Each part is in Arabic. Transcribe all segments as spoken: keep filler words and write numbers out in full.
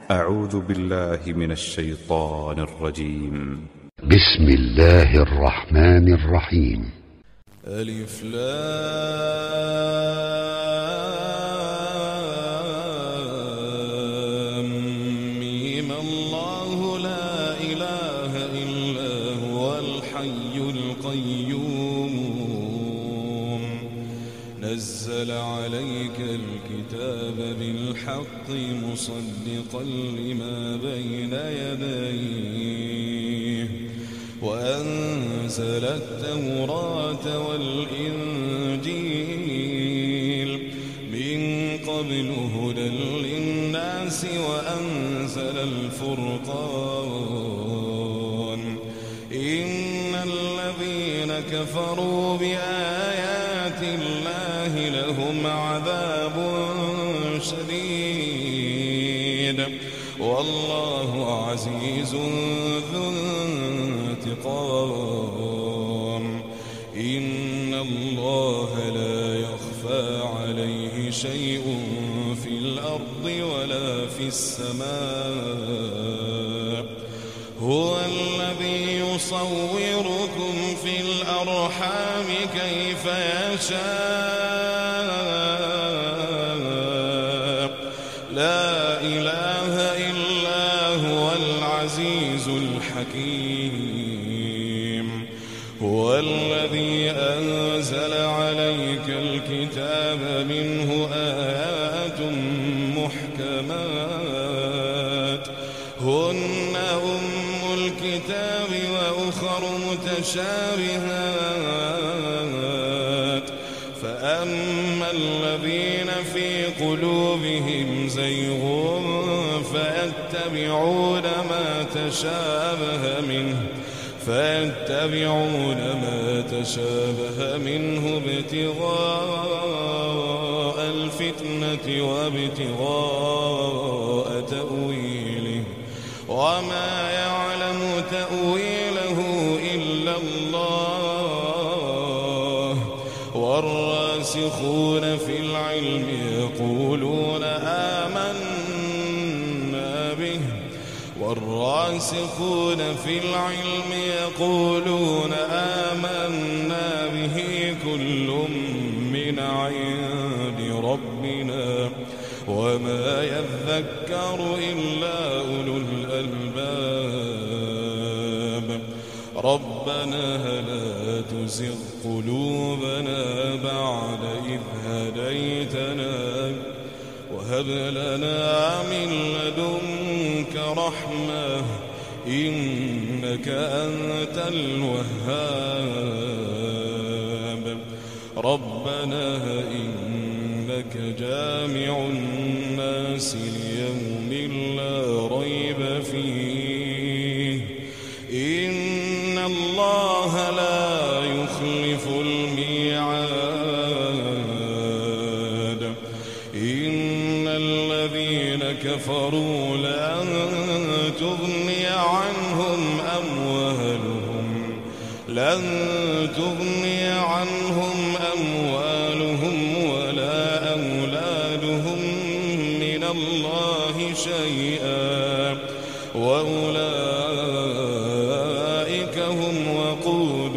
أعوذ بالله من الشيطان الرجيم. بسم الله الرحمن الرحيم. ألف لام ميم. الله لا إله إلا هو الحي القيوم نزل عليك الكتاب بالحق مصدقا لما بين يديه وأنزل التوراة والإنجيل من قبل هدى للناس وأنزل الفرقان إن الذين كفروا بآيات الله لهم عذاب شديد والله عزيز ذو انتقام. إن الله لا يخفى عليه شيء في الأرض ولا في السماء هو الذي يصوركم في الأرحام كيف يشاء لا إله إلا هو العزيز الحكيم. هو الذي أنزل عليك الكتاب منه آيات محكمات هن أم الكتاب وأخر متشابهات فأما الذين في قلوبهم زيغ فيتبعون ما تشابه منه فيتبعون ما تشابه منه ابتغاء الفتنة وابتغاء تأويله وما يعلم تأويله إلا الله والراسخون في العلم يقولون آمنا به والراسخون في العلم يقولون آمنا به كل من عند ربنا وما يذكر إلا أولو الألباب. ربنا لا تزغ قلوبنا بعد إذ هديتنا وهب لنا من لدنك رحمة إنك أنت الوهاب. ربنا إنك جامع الناس ليوم لا ريب فيه إن الله لا يخلف الميعاد. إن الذين كفروا لن تغني عنهم أموالهم لن تغني عنهم أموالهم ولا أولادهم من الله شيئا وأولئك هم وقود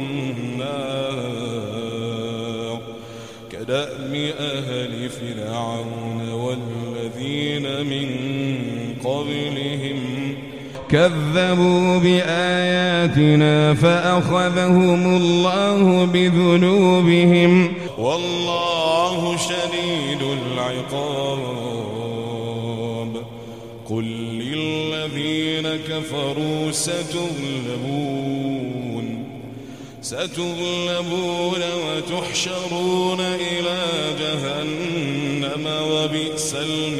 النار. كدأب أهل فرعون والذين من قبلهم كذبوا بآياتنا فأخذهم الله بذنوبهم والله شديد العقاب. قل للذين كفروا ستغلبون ستغلبون وتحشرون إلى جهنم وبئس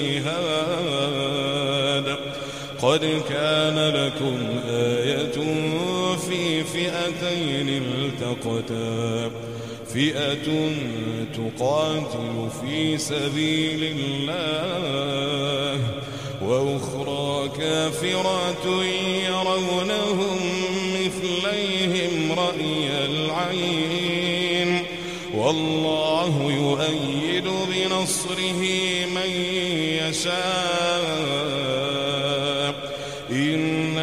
المهاد. قد كان لكم آية في فئتين التقتا فئة تقاتل في سبيل الله وأخرى كافرة يرونهم مثليهم رأي العين والله يؤيد بنصره من يشاء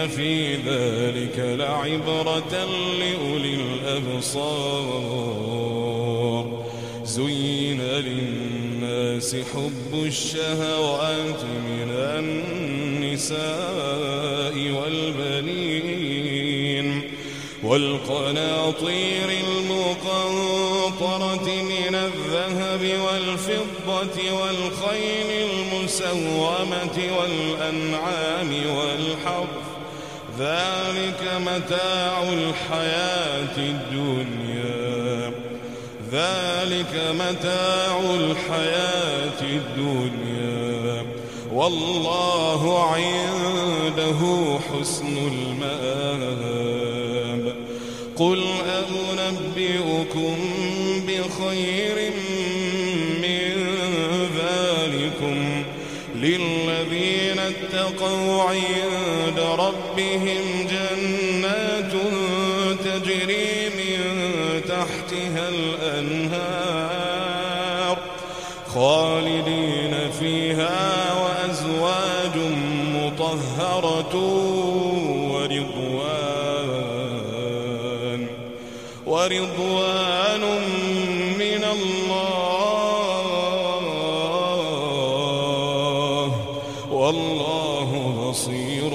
إن في ذلك لعبرة لأولي الأبصار زين للناس حب الشهوات من النساء والبنين والقناطير المقنطرة من الذهب والفضة والخيل المسومة والأنعام والحرث ذلك متاع الحياة الدنيا ذلك متاع الحياة الدنيا والله عنده حسن المآب قل أنبئكم بخير من ذلكم للذين اتقوا عند ربهم جنات تجري من تحتها الأنهار خالدين فيها وأزواج مطهرة ورضوان ورضوان من الله والله بصير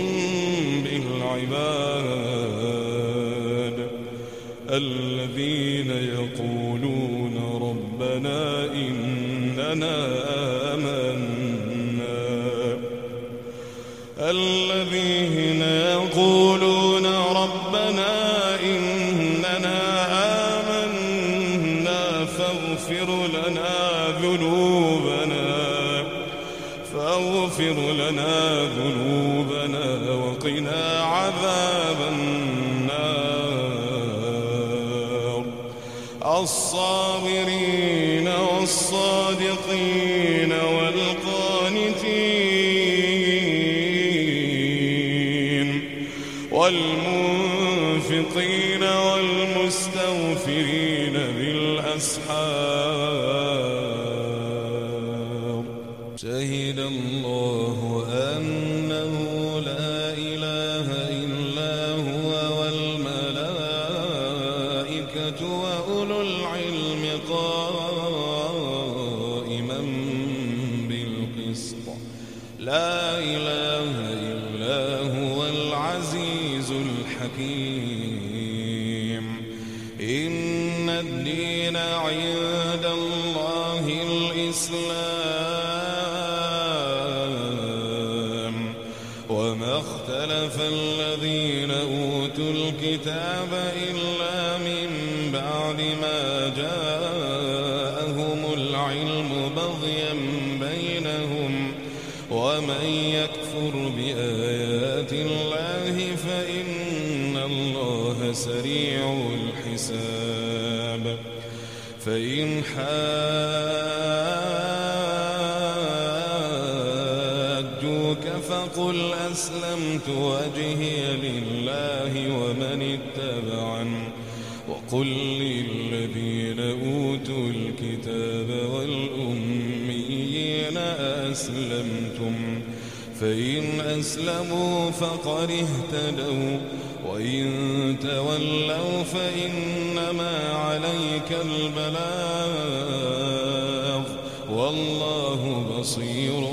بالعباد الذين يقولون ربنا إننا آمنا الذين يقولون ربنا إننا آمنا فاغفر لنا ذنوبنا فاغفر لنا ذنوبنا وقنا عذاب النار الصابرين والصادقين والقانتين والمنفقين والمستغفرين بالأسحار شهد الله أنه لا إله إلا هو والملائكة وأولو العلم قائما بالقسط لا إله إلا هو العزيز الحكيم إن الدين عند الله الإسلام وما اختلف الذين أوتوا الكتاب إلا من بعد ما جاءهم العلم بغيا بينهم ومن يكفر بآيات الله فإن الله سريع الحساب فإن حاجوك فقل أسلمت وجهي لله ومن اتبعني وقل للذين أوتوا الكتاب والأميين أسلمتم فإن أسلموا فقد اهتدوا وإن تولوا فإنما عليك البلاغ والله بصير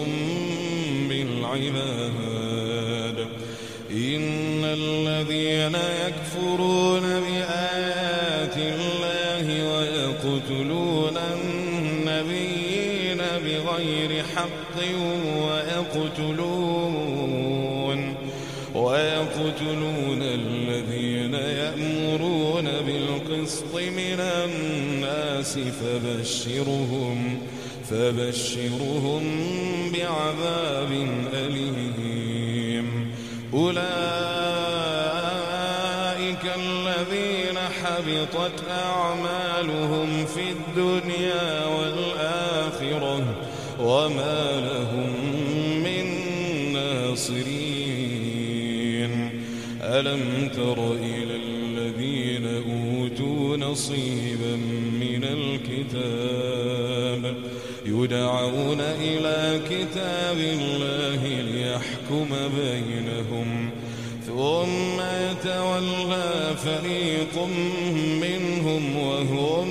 بالعباد إن الذين يكفرون بآيات الله ويقتلون النبيين بغير حق ويقتلون ويقتلون الذين يأمرون بالقسط من الناس فبشرهم فبشرهم بعذاب أليم أولئك الذين حبطت أعمالهم في الدنيا والآخرة وما لهم من ناصرين ألم تر إلى الذين أوتوا نصيبا من الكتاب يدعون إلى كتاب الله ليحكم بينهم ثم يتولى فريق منهم وهم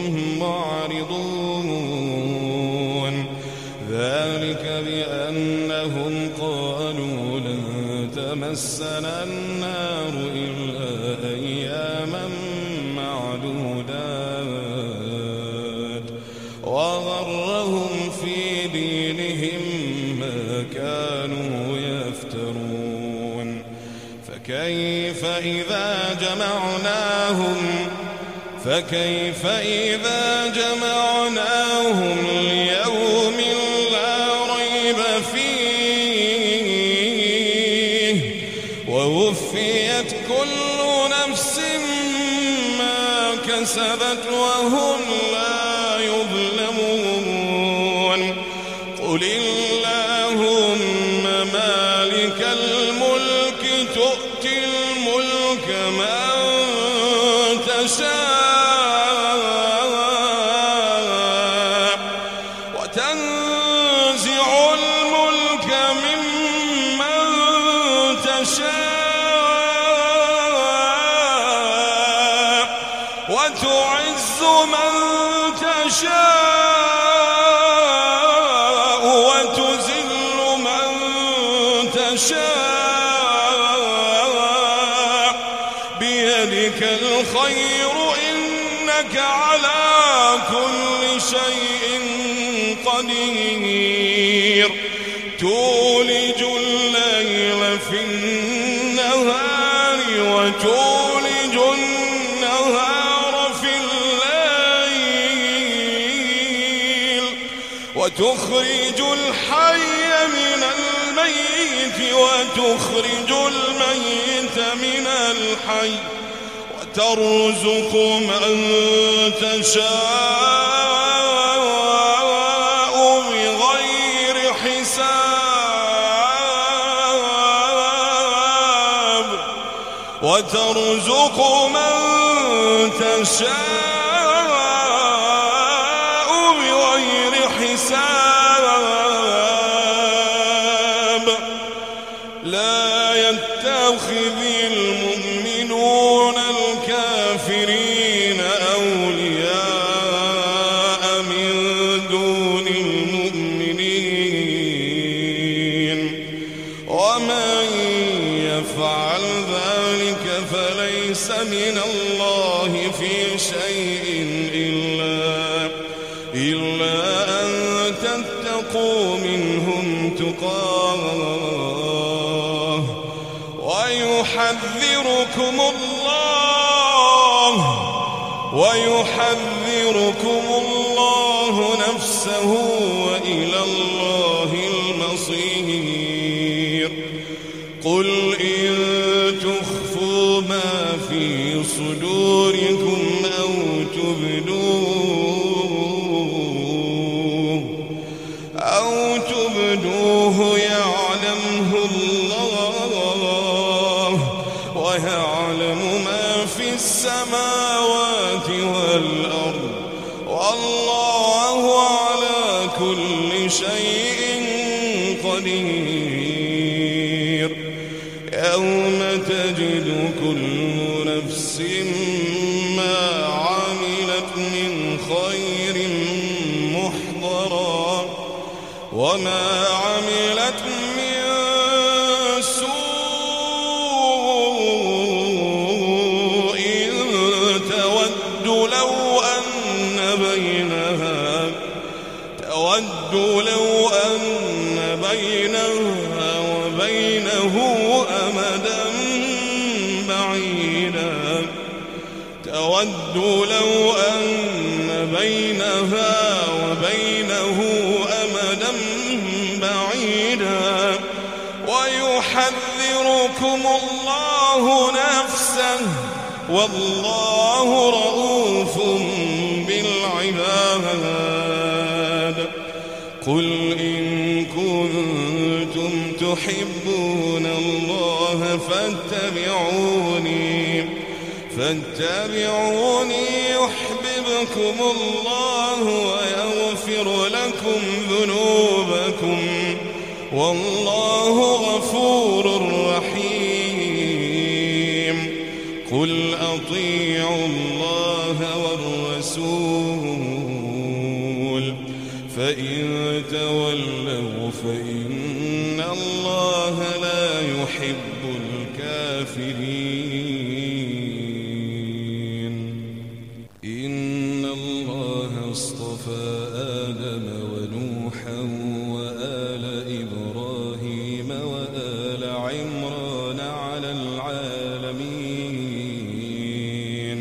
معرضون ذلك بأنهم قالوا لن تمسنا النار إلا أياما معدودات وغرهم في دينهم ما كانوا يفترون فكيف إذا جمعناهم فكيف إذا جمعناهم ليوم لا ريب فيه ووفيت كل نفس ما كسبت وهم لا يظلمون قل اللهم مالك الملك تؤتي الملك من تشاء وتنزع الملك ممن تشاء وتعز من تشاء وتذل من تشاء بيدك الخير إنك على كل شيء قدير تولج الليل في النهار وتولج النهار في الليل وتخرج الحي من الميت وتخرج الميت من الحي وترزق من تشاء بغير حساب وترزق من تشاء بغير حساب لا يتخذ المؤمنون الكافرين أولياء من دون المؤمنين ومن يفعل ذلك فليس من الله في شيء إلا, إلا أن تتقوا منهم تقاه ويحذركم الله ويحذركم الله نفسه وإلى الله المصير قل إن تخفوا ما في صدوركم أو تبدوه أو تبدوه يعلمه الله ويعلم ما في السماوات والأرض والله على كل شيء قدير يوم تجد كل نفس ما عملت من خير محضرا وما عملت من سوء تود لو أن بينها تود لو أن بينها وبينه أمدا بعيدا تود لو أن بينها وبينه أمدا بعيدا ويحذركم الله نفسه والله رؤوف بالعباد قل إن كنتم تحبون الله فاتبعوني فاتبعوني يحببكم الله ويغفر لكم ذنوبكم والله غفور رحيم قل أطيعوا الله والرسول فإن تولوا فإن الله لا يحب الكافرين. إن الله اصطفى آدم ونوحا وآل إبراهيم وآل عمران على العالمين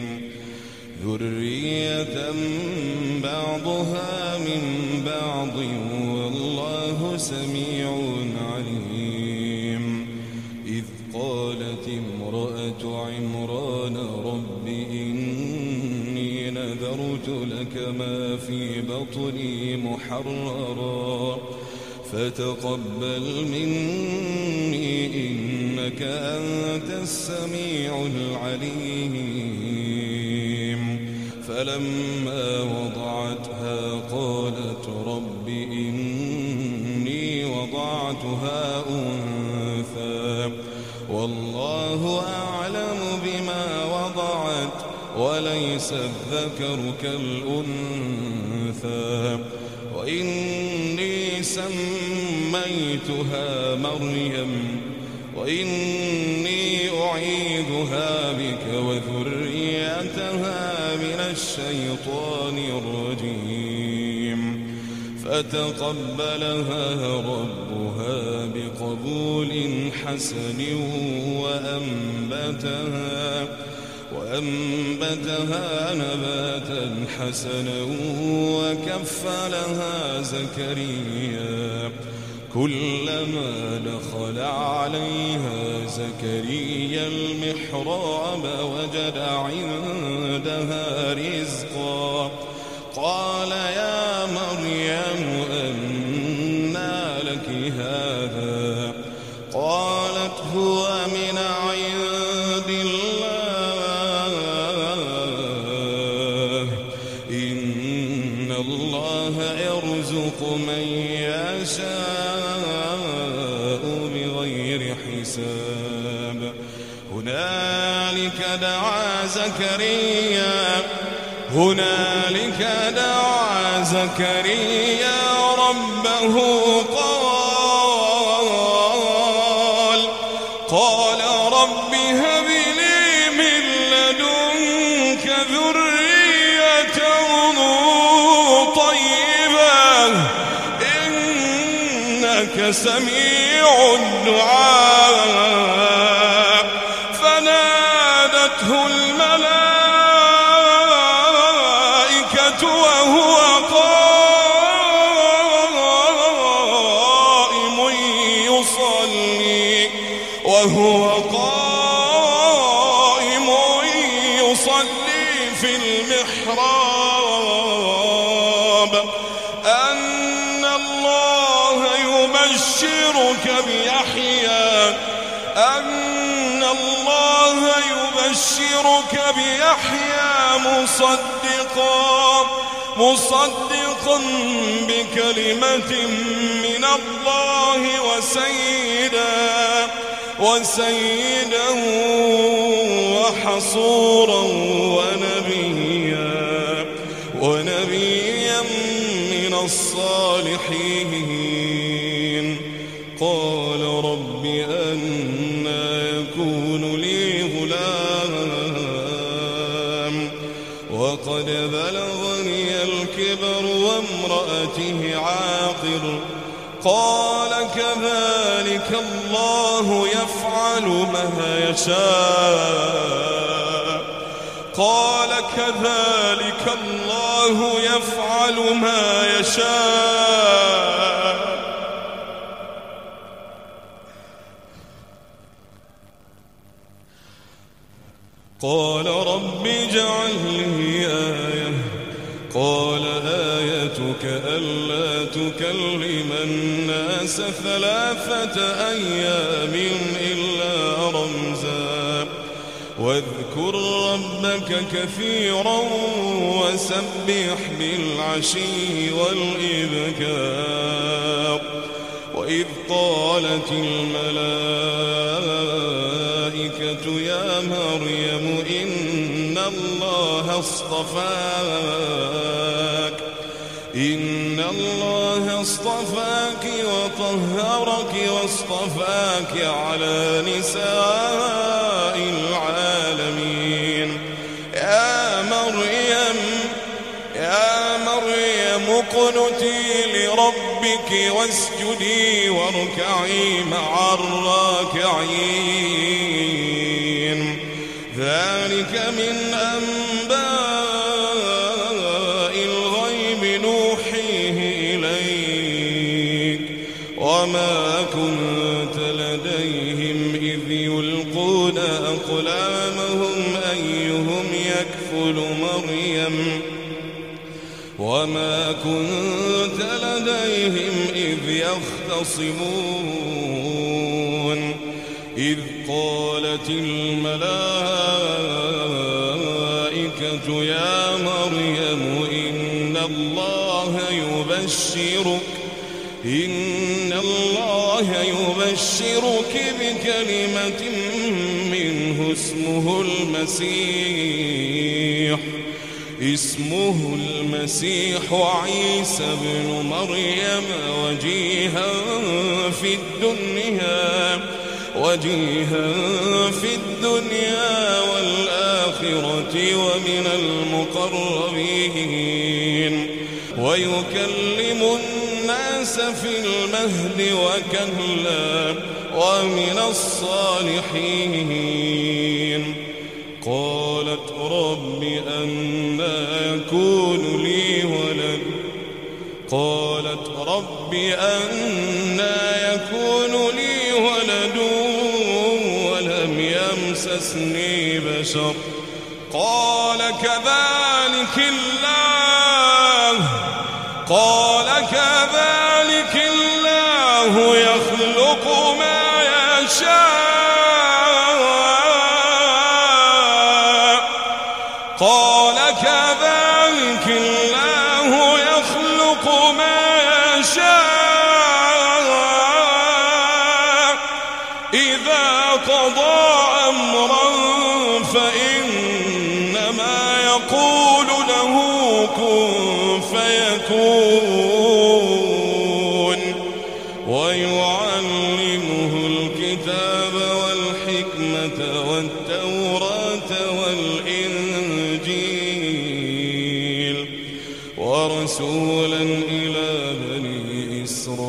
ذرية بعضها من بعض والله سميع عليم. إذ قالت امرأة عمران رب إني نذرت لك ما في بطني محررا فتقبل مني إنك أنت السميع العليم. فلما وضعتها قالت رب إني وضعتها أنثى والله أعلم بما وضعت وليس الذكر كالأنثى وإني سميتها مريم وإني أعيذها بك وذريتها من الشيطان الرجيم. فتقبلها ربها بقبول حسن وأنبتها وأنبتها نباتا حسنا وكفلها زكريا كلما دخل عليها زكريا المحراب وجد عندها رزقا قال يا مريم أنى لك هذا قالت هو من عند الله إن الله يرزق من يشاء بغير حساب. هنالك دعا زكريا هنالك دعا زكريا ربه قال قال رب هب لي من لدنك ذرية طيبة إنك سميع الدعاء. فنادته الملائكة وهو قائم يصلي وهو قائم يصلي في المحراب أن الله يبشرك بيحيى أن الله يبشرك بيحيى مصدقا مصدقا بكلمة من الله وسيدا وسيدا وحصورا ونبيا ونبيا من الصالحين. قال رب أنى يكون لي غلام وقد بلغني الكبر وامرأته عاقر قال كذلك الله يفعل ما يشاء قال كذلك الله يفعل ما يشاء. قال رب اجعل لي آية قال آيتك ألا تكلم الناس ثلاثة أيام إلا رمزا واذكر ربك كثيرا وسبح بالعشي والإبكار. وإذ قالت الملائكة يا مريم الله اصطفاك إن الله اصطفاك وطهرك واصطفاك على نساء العالمين يا مريم يا مريم اقنتي لربك واسجدي واركعي مع الراكعين ذلك من أنباء الغيب نوحيه إليك وما كنت لديهم إذ يلقون أقلامهم أيهم يكفل مريم وما كنت لديهم إذ يختصمون إذ قالت الملائكة يا مريم إن الله يبشرك إن الله يبشرك بكلمة منه اسمه المسيح اسمه المسيح عيسى بن مريم وجيها في الدنيا وجيها في الدنيا والآخرة ومن المقربين ويكلم الناس في المهد وكهلا ومن الصالحين قالت رب أنى يكون لي ولد قالت رب أنى يكون لي ولد ولم يمسسني بشر قال كذلك الله قال كذلك الله يخلق ما يشاء قال كذلك الله يخلق ما يشاء إذا قضى أمرا فإنما يقول له كن فيكون ويعلمه الكتاب والحكمة والتوراة والإنجيل ورسولا إلى بني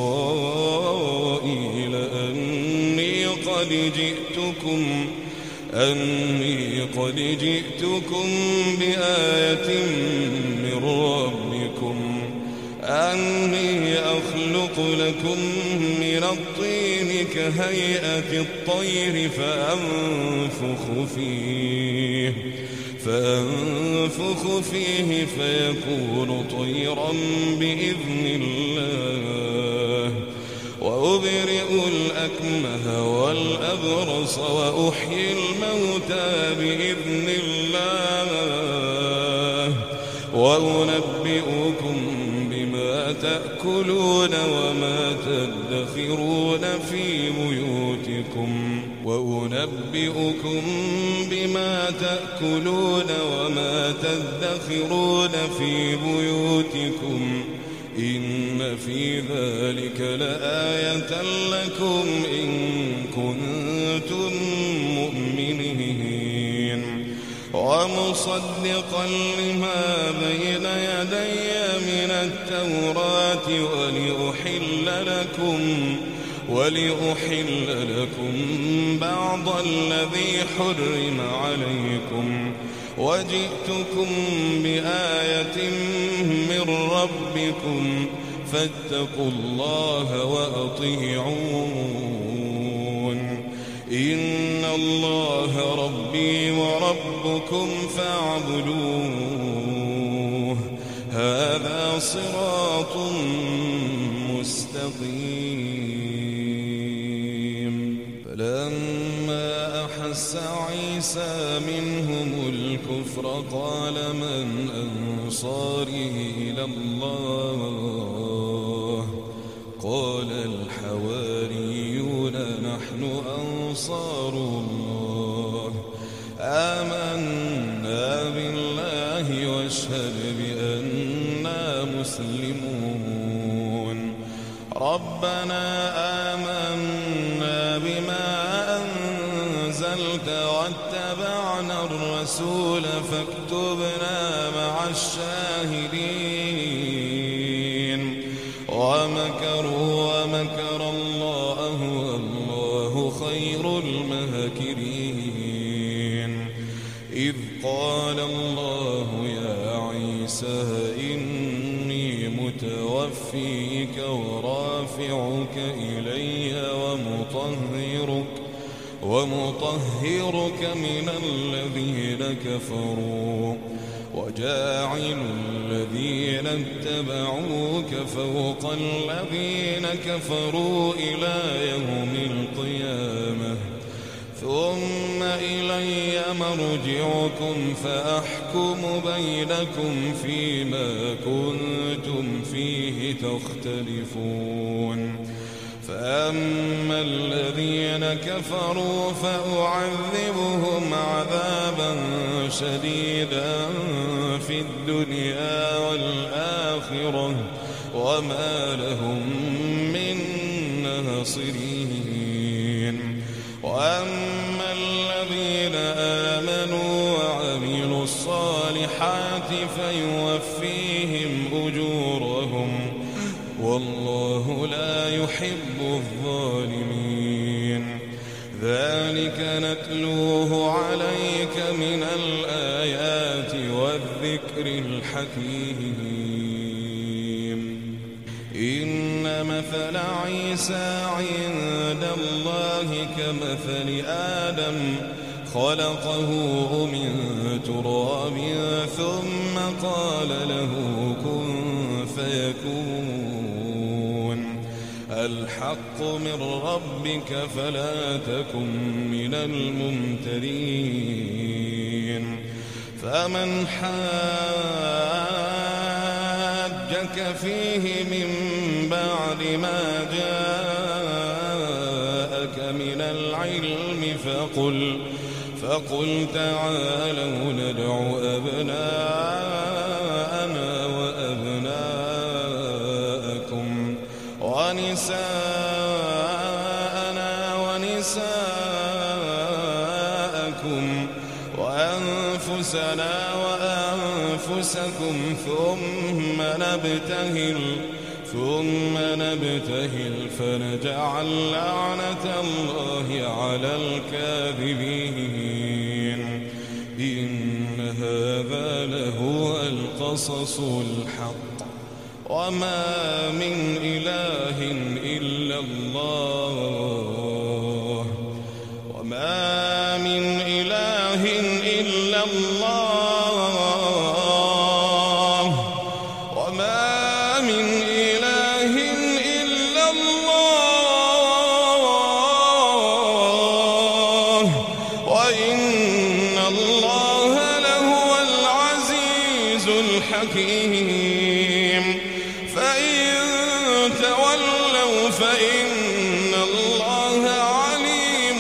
إسرائيل أني قد جئتكم أني قد جئتكم بآية من ربكم أني أخلق لكم من الطين كهيئة الطير فأنفخ فيه فأنفخ فيه فيكون طيرا بإذن الله وأبرئ الأكمه والأبرص وأحيي الموتى بإذن الله وأنبئكم بما تأكلون وما تدخرون في بيوتكم وأنبئكم بما تأكلون وما تدخرون في بيوتكم إن في ذلك لآية لكم إن كنتم مؤمنين ومصدقا لما بين يدي من التوراة ولأحل لكم ولأحل لكم بعض الذي حرم عليكم وجئتكم بآية من ربكم فاتقوا الله وأطيعون إن الله ربي وربكم فاعبدوه هذا صراط مستقيم فلما أحس عيسى منهم الكفر قال من أنصاري إلى الله قال الحواريون نحن أنصار الله آمنا بالله واشهد بأننا مسلمون. ربنا آمنا بما أنزلت واتبعنا الرسول فاكتبنا مع الشاهدين. ومكروا ومكر الله والله خير الماكرين. إذ قال الله يا عيسى إني متوفيك ورافعك إلي ومطهرك ومطهرك من الذين كفروا وجاعل الذين اتبعوك فوق الذين كفروا إلى يوم القيامة ثم إلي مرجعكم فأحكم بينكم فيما كنتم فيه تختلفون. فأما الذين كفروا فأعذبهم عذابا شديدا في الدنيا والآخرة وما لهم من ناصرين. وأما الذين آمنوا وعملوا الصالحات فيوفيهم أجورهم والله لا يحب الظالمين. ذلك نتلوه عليك من الآيات والذكر الحكيم. إن مثل عيسى عند الله كمثل آدم خلقه من تراب ثم قال له كن فيكون. الحق من ربك فلا تكن من الممترين. فمن حاجك فيه من بعد ما جاءك من العلم فقل فقل تعالوا ندع أبناءنا وأبناءكم ونساءنا ونساءكم وأنفسنا وأنفسكم ثم نبتهل ثم نبتهل فنجعل لعنة الله على الكاذبين. إن هذا لهو القصص الحق وما من إله إلا الله وما من إله إلا الله وما من إله إلا الله وإن الله لهو العزيز الحكيم. فإن تولوا فإن الله عليم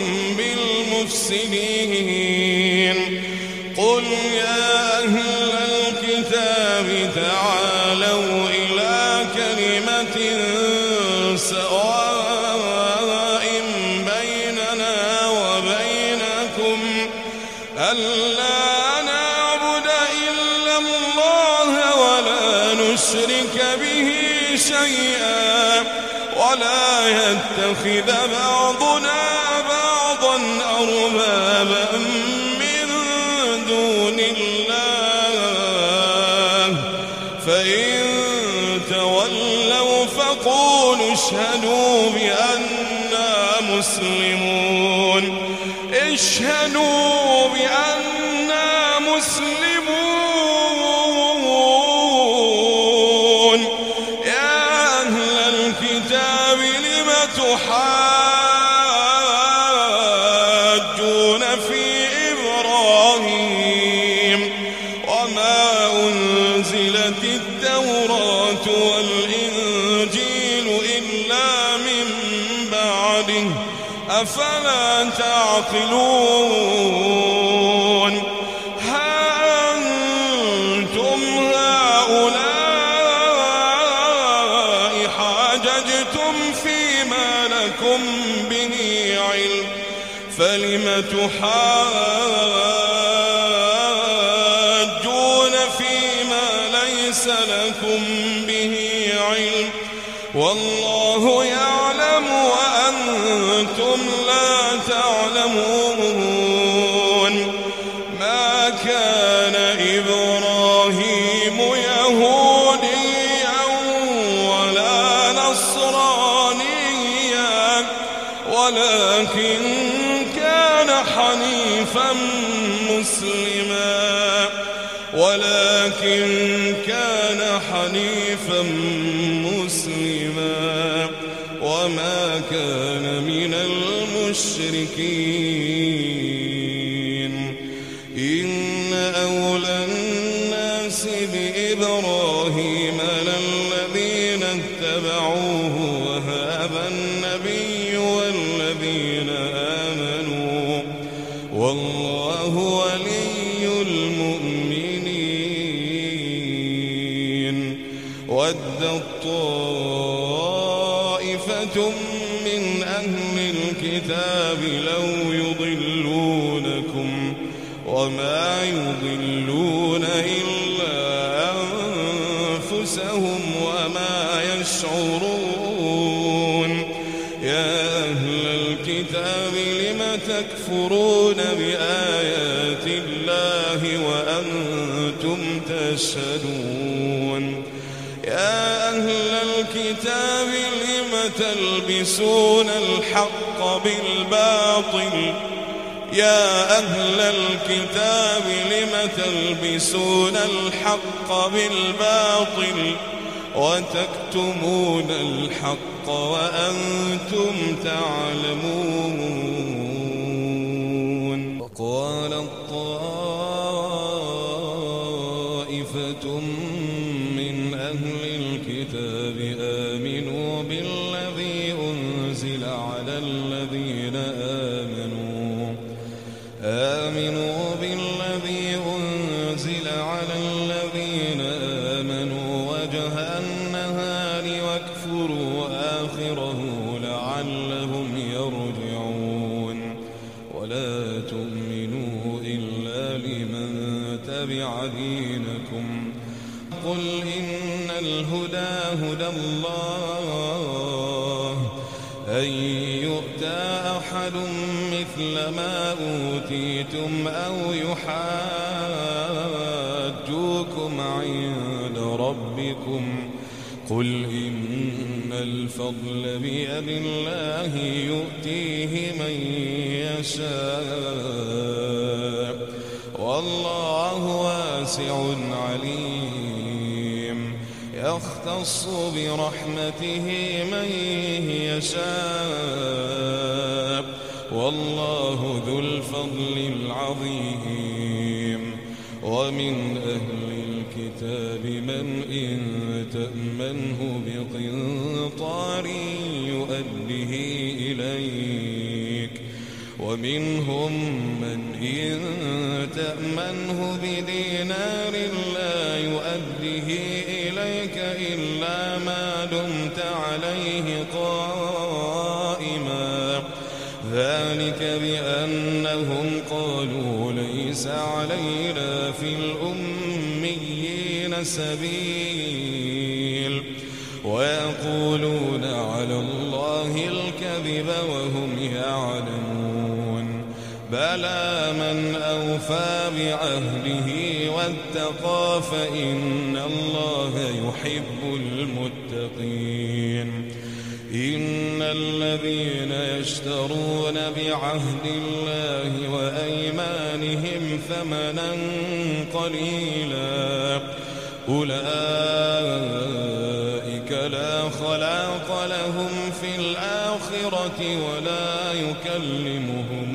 بالمفسدين. قل يا أهل الكتاب تعالوا إلى كلمة سواء بيننا وبينكم ألا نعبد إلا الله ولا نشرك به شيئا ولا يتخذ بعضنا بعضا أربابا من دون الله. فإن تولوا فقولوا اشهدوا بأننا مسلمون اشهدوا بأننا مسلمون. يا أهل الكتاب لم تحاجون في إبراهيم وما أنزلت التوراة والإنجيل إلا من بعده أفلا تعقلون. ها فلم تحاجون فيما ليس لكم به علم والله يعلم وأنتم لا تعلمون ما كان إبراهيم يهوديا ولا نصرانيا ولكن كان حنيفا مسلما ولكن كان حنيفا مسلما وما كان من المشركين إن أولى الناس بإبراهيم للذين اتبعوه وهذا النبي والذين آمنوا والله ولي المؤمنين ودت طائفة من أهل الكتاب لو يضلونكم وما يضلون إلا أنفسهم وما يشعرون يا أهل الكتاب لم تكفرون بآيات الله وأنتم تشهدون يا أهل الكتاب لم تلبسون الحق بالباطل يا أهل الكتاب لم تلبسون الحق بالباطل وتكتمون الحق وأنتم تعلمون وقال الطائفة من أهل الكتاب آمنوا بالذي أنزل على الذين آمنوا آمنوا بالذي أنزل على الذين آمنوا وجه النهار واكفروا آخره لعلهم يرجعون ولا تؤمنوا إلا لمن تبع دينكم قل إن الهدى هدى الله أن يؤتى أحد مثل ما أوتيتم أو يحاجوكم عند ربكم قل إن الفضل بيد الله يؤتيه من يشاء والله واسع عليم يختص برحمته من يشاء والله ذو الفضل العظيم ومن أهل الكتاب من إن تأمنه بقنطار يؤديه إليك ومنهم من إن تأمنه بدينار لا يؤديه إليك إلا ما دمت عليه قائما ذلك بأنهم قالوا ليس علينا في الأميين سبيل ويقولون على الله الكذب وهم يعلمون بلى من أوفى بعهده واتقى فإن الله يحب المتقين إن الذين يشترون بعهد الله وأيمانهم ثمنا قليلا أولئك لا خلاق لهم في الآخرة ولا يكلمهم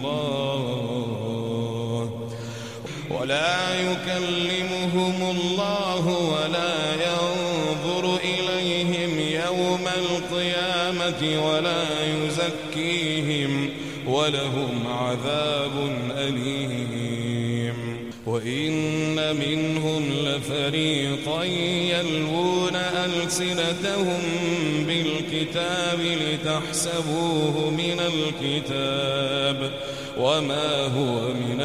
الله ولا يكلمهم الله ولا ينظر إليهم يوم القيامة ولا يزكيهم ولهم عذاب أليم وإن منهم لفريقا يلوون ألسنتهم بالكتاب لتحسبوه من الكتاب وما هو من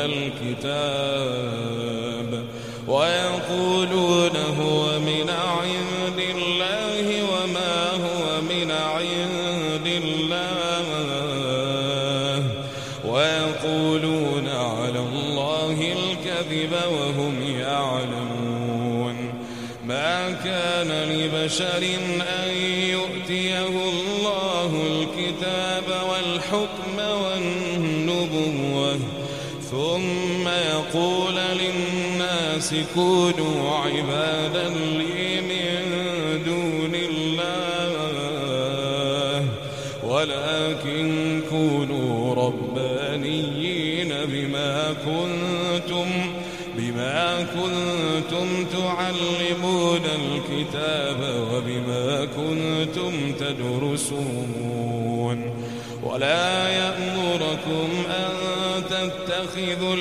الكتاب ويقولون هو من عند الله وما هو من عند الله ويقولون على الله الكذب وهم يعلمون. ما كان لبشر أن يؤتيه الله الكتاب والحكم والنبوة ثم يقول للناس كونوا عبادا لي من دون الله ولكن كونوا ربانيين بما كنتم بما كنتم تعلمون الكتاب وبما كنتم تدرسون. ولا يأمركم أن تتخذوا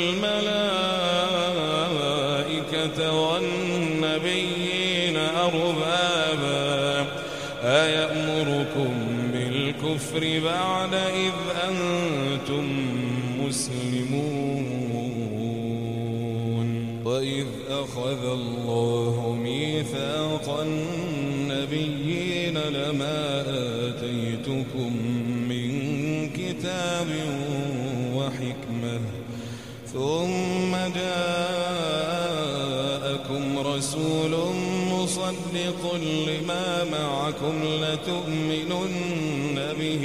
الملائكة والنبيين أربابا أيأمركم بالكفر بعد إذ أنتم مسلمون. وإذ أخذ الله ميثاق النبيين لما آتيتكم من كتاب وحكمة ثم جاءكم رسول مصدق لما معكم لتؤمنن به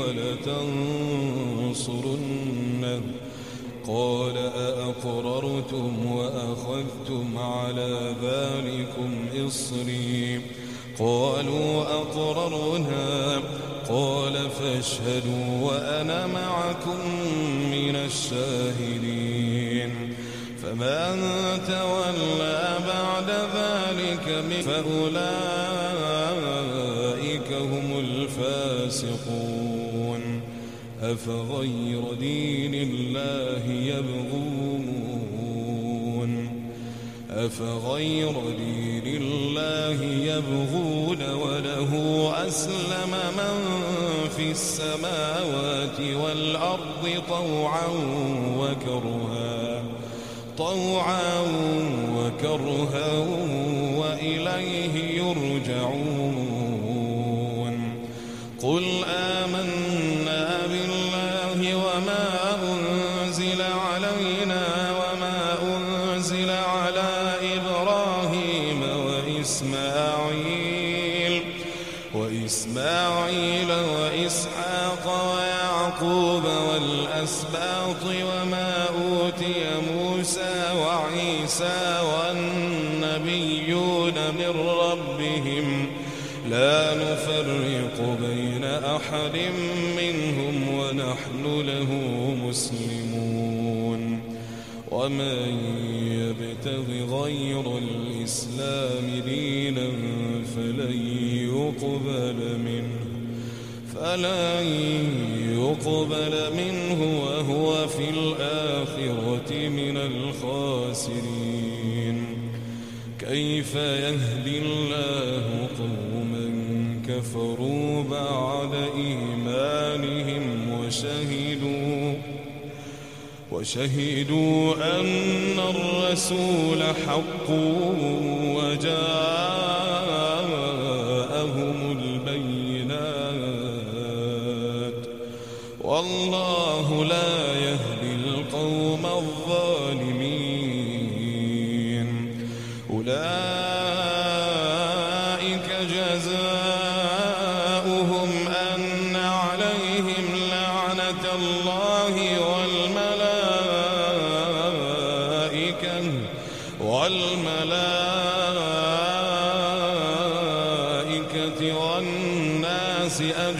ولتنصرنه قال أأقررتم وأخذتم على ذلكم إصري قالوا أقررنا قال فاشهدوا وأنا معكم من الشاهدين. فمن تولى بعد ذلك فأولئك هم الفاسقون. أفغير دين الله يبغون أفغير دين الله يبغون وله أسلم من في السماوات والأرض طوعا وكرها طوعا وكرها وإليه يرجعون. قل آمنا بالله وما أنزل علينا وما أنزل على إبراهيم وإسماعيل وإسماعيل وإسحاق ويعقوب والأسباط وما أوتي موسى وعيسى والنبيون من ربهم لا نفرق بين أحد منهم ونحن له مسلمون. ومن يبتغ غير الإسلام دينا فلن يقبل منه فلن يقبل منه وهو في الآخرة من الخاسرين. كيف يهدي الله قوما كفروا بعد إيمانهم وشهدوا وشهدوا أن الرسول حق وجاءهم البينات والله لا يهدي القوم الظالمين. أولئك جزاؤهم أن عليهم لعنة الله والملائكة والملائكة والناس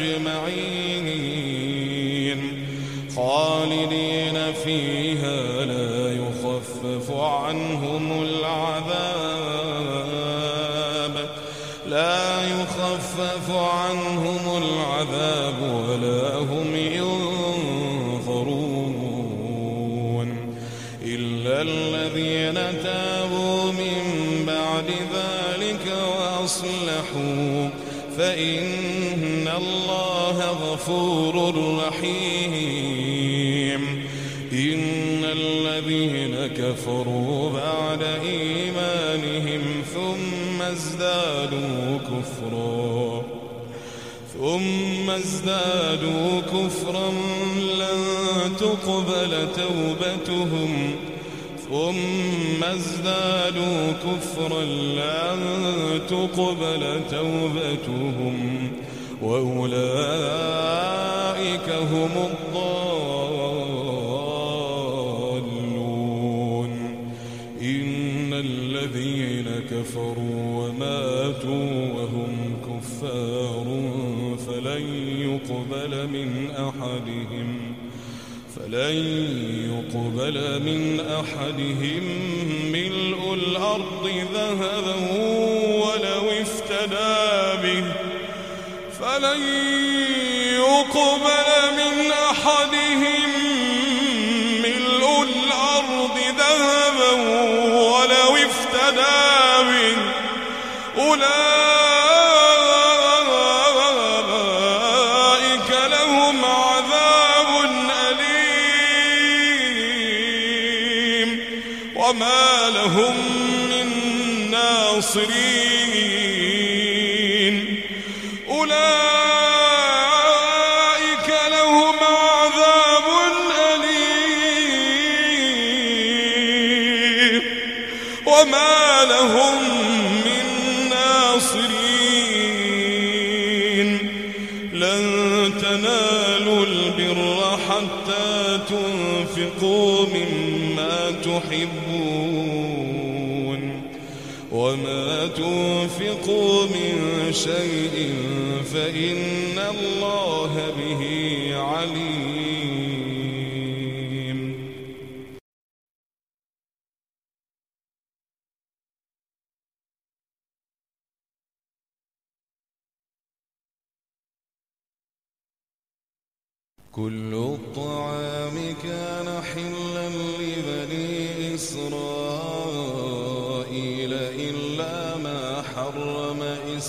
أجمعين خالدين فيها لا يخفف عنهم العذاب لا يخفف عنهم العذاب ولا هم ينظرون إلا الذين تابوا من بعد ذلك وأصلحوا فإن الله غفور رحيم إن الذين كفروا بعد إيمانهم ثم ازدادوا كفرا ثم ازدادوا كفرا لن تقبل توبتهم ثم ازدادوا كفرا لن تقبل توبتهم وأولئك هم الضالون إن الذين كفروا وماتوا وهم كفار فلن يقبل من أحدهم فلن يقبل من أحدهم ملء الأرض ذهبا ولو افتدى به فلن يقبل من أحدهم ملء الأرض ذهبا ولو افتدى به أولئك لهم عذاب أليم وما لهم من ناصرين أولئك لهم عذاب أليم وما لهم من ناصرين لن تنالوا البر حتى تنفقوا مما تحبون وما تنفقوا من شيء فإن الله به عليم. كل الطعام كان حلا لبني إسرائيل إلا ما حرم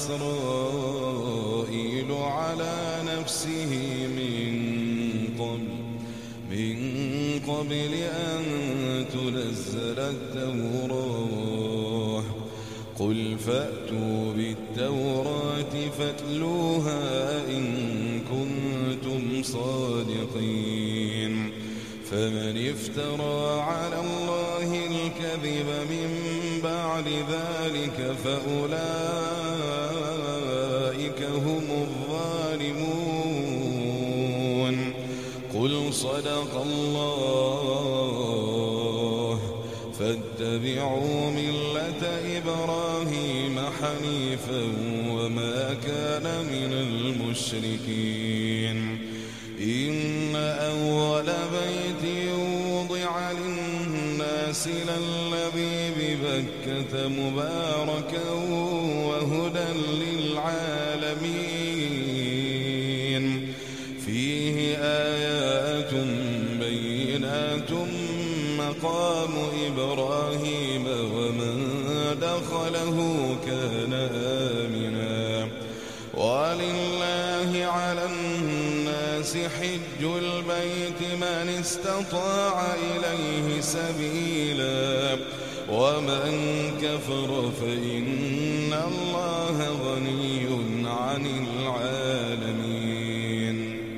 إسرائيل على نفسه من قبل من قبل أن تنزل التوراة قل فأتوا بالتوراة فاتلوها إن كنتم صادقين فمن افترى على الله الكذب من بعد ذلك فأولئك هم الظالمون قل صدق الله فاتبعوا ملة إبراهيم حنيفا وما كان من المشركين إن أول بيت وضع للناس للذي ببكة مباركا وهدى للعالمين فيه آيات بينات مقام إبراهيم ومن دخله كان آمنا ولله على الناس حج البيت من استطاع إليه سبيلا ومن كفر فإن الله غني عن العالمين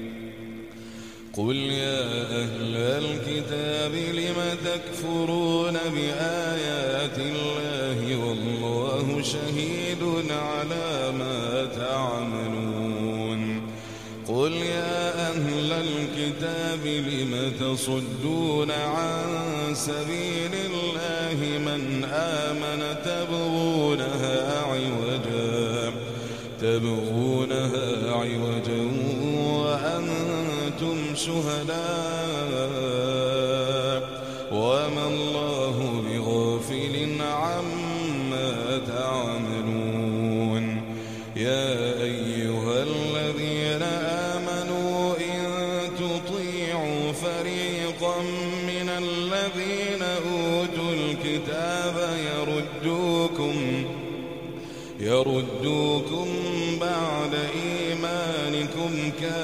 قل يا أهل الكتاب لم تكفرون بآيات الله والله شهيد على ما تعملون قل يا أهل الكتاب لم تصدون عن سبيل الله من آمن تبغونها عوجا تبغونها عوجا وأنتم شهداء وما الله بغافل عما تعملون يا أيها الذين آمنوا إن تطيعوا فريقا من الذين أوتوا الكتاب يردوكم يردوكم بعد إيمانكم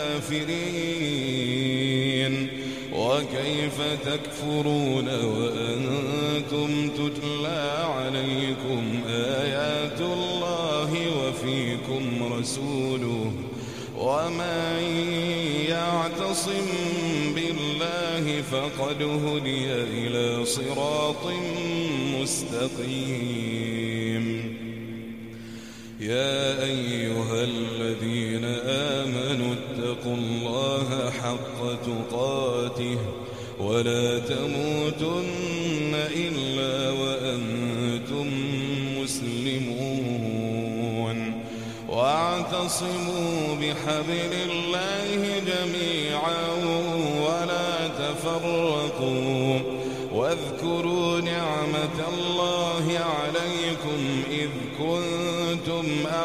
كافرين وكيف تكفرون وأنتم تتلى عليكم آيات الله وفيكم رسوله ومن يعتصم بالله فقد هدي إلى صراط مستقيم يا أيها الذين آمنوا اتقوا الله حق تقاته ولا تموتن إلا وأنتم مسلمون واعتصموا بحبل الله جميعا ولا تفرقوا واذكروا نعمة الله عليكم إذ كنتم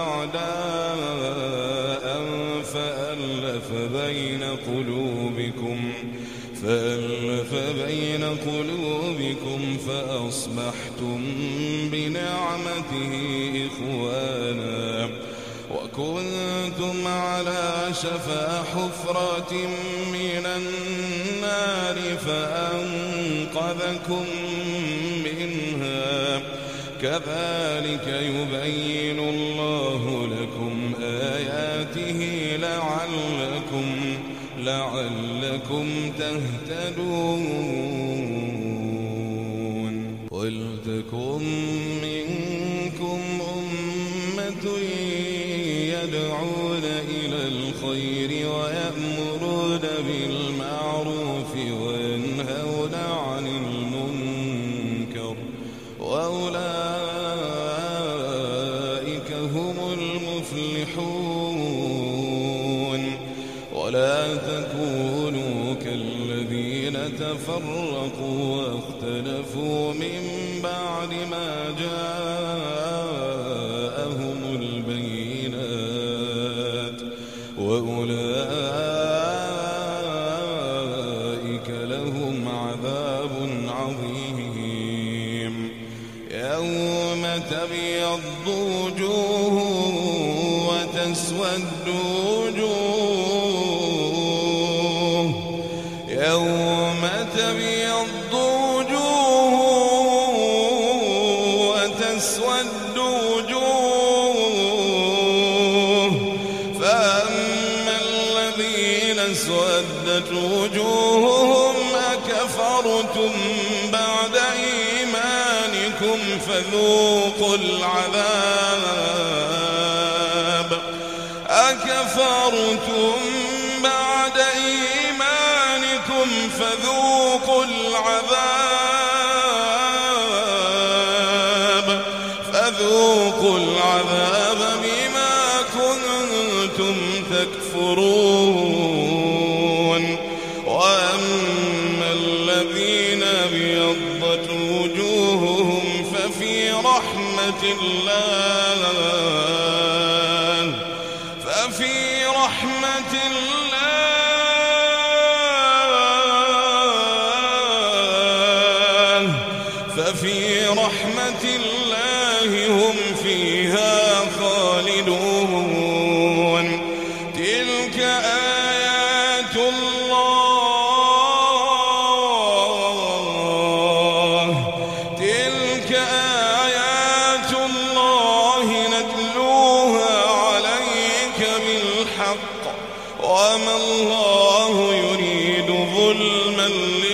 أعداء فألف بين قلوبكم فألف بين قلوبكم فأصبحتم بنعمته إخوانا وكنتم على شفا حفرة من النار فأنقذكم منها كذلك يبين الله لكم آياته لعلكم لعلكم تهتدون ولتكن منكم أمة يدعون إلى الخير ويأمرون بالمعروف وينهون عن المنكر وأولئك هم المفلحون ولا تكونوا كالذين تفرقوا واختلفوا من بعد ما جاءهم البينات وأولئك لهم عذاب عظيم يوم تبيض وجوه وتسود وجوه يوم تبيض وجوه وتسود وجوه فأما الذين اسودت وجوههم أكفرتم بعد إيمانكم فذوقوا العذاب أكفرتم بعد إيمانكم فذوقوا العذاب فذوقوا العذاب بما كنتم تكفرون وأما الذين ابيضت وجوههم ففي رحمة الله ففي رحمة الله ففي رحمة الله هم فيها خالدون تلك آيات الله تلك آيات الله نتلوها عليك بالحق وما الله يريد ظلما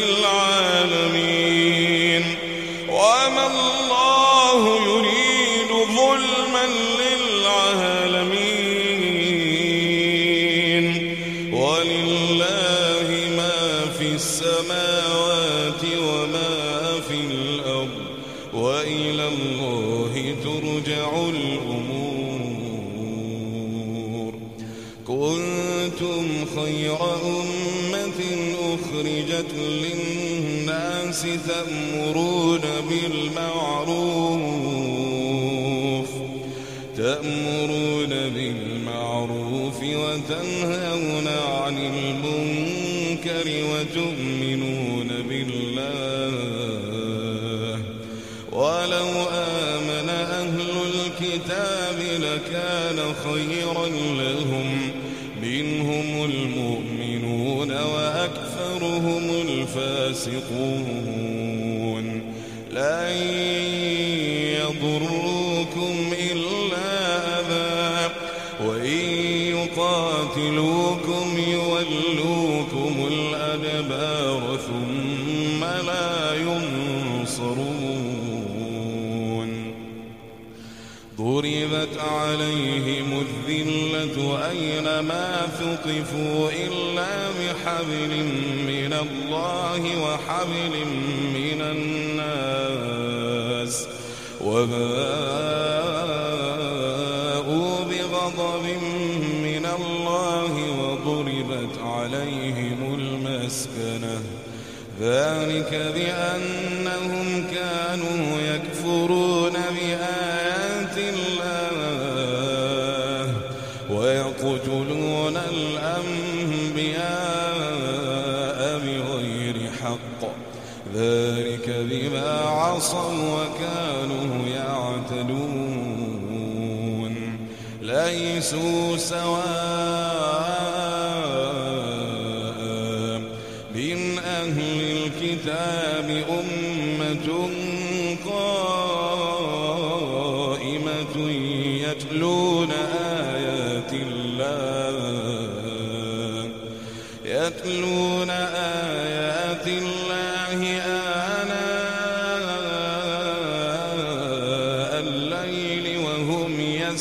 للعالمين وما الله يريد ظلما للعالمين ولله ما في السماوات وما في الأرض وإلى الله ترجع الأمور كنتم خير أمة أخرجت للناس تأمرون بالمعروف تأمرون بالمعروف وتنهون عن المنكر وتؤمنون يؤمنون بالله ولو آمن أهل الكتاب لكان خيرا لهم منهم المؤمنون وأكثرهم الفاسقون لن يضروكم إلا أذى وإن يقاتلوكم يولوكم الأدبار ثم لا ينصرون ضربت عليهم الذلة أينما ثقفوا إلا بحبل من الله وحبل من الناس وباءوا بغضب من الله وضربت عليهم المسكنة ذلك بأنهم كانوا يكفرون بآيات الله ويقتلون الأنبياء بغير حق ذلك بما عصوا وكانوا يعتدون ليسوا سواء من أهل الكتاب أمة قائمة يتلون آيات الله يتلون آيات الله آناء الليل وهم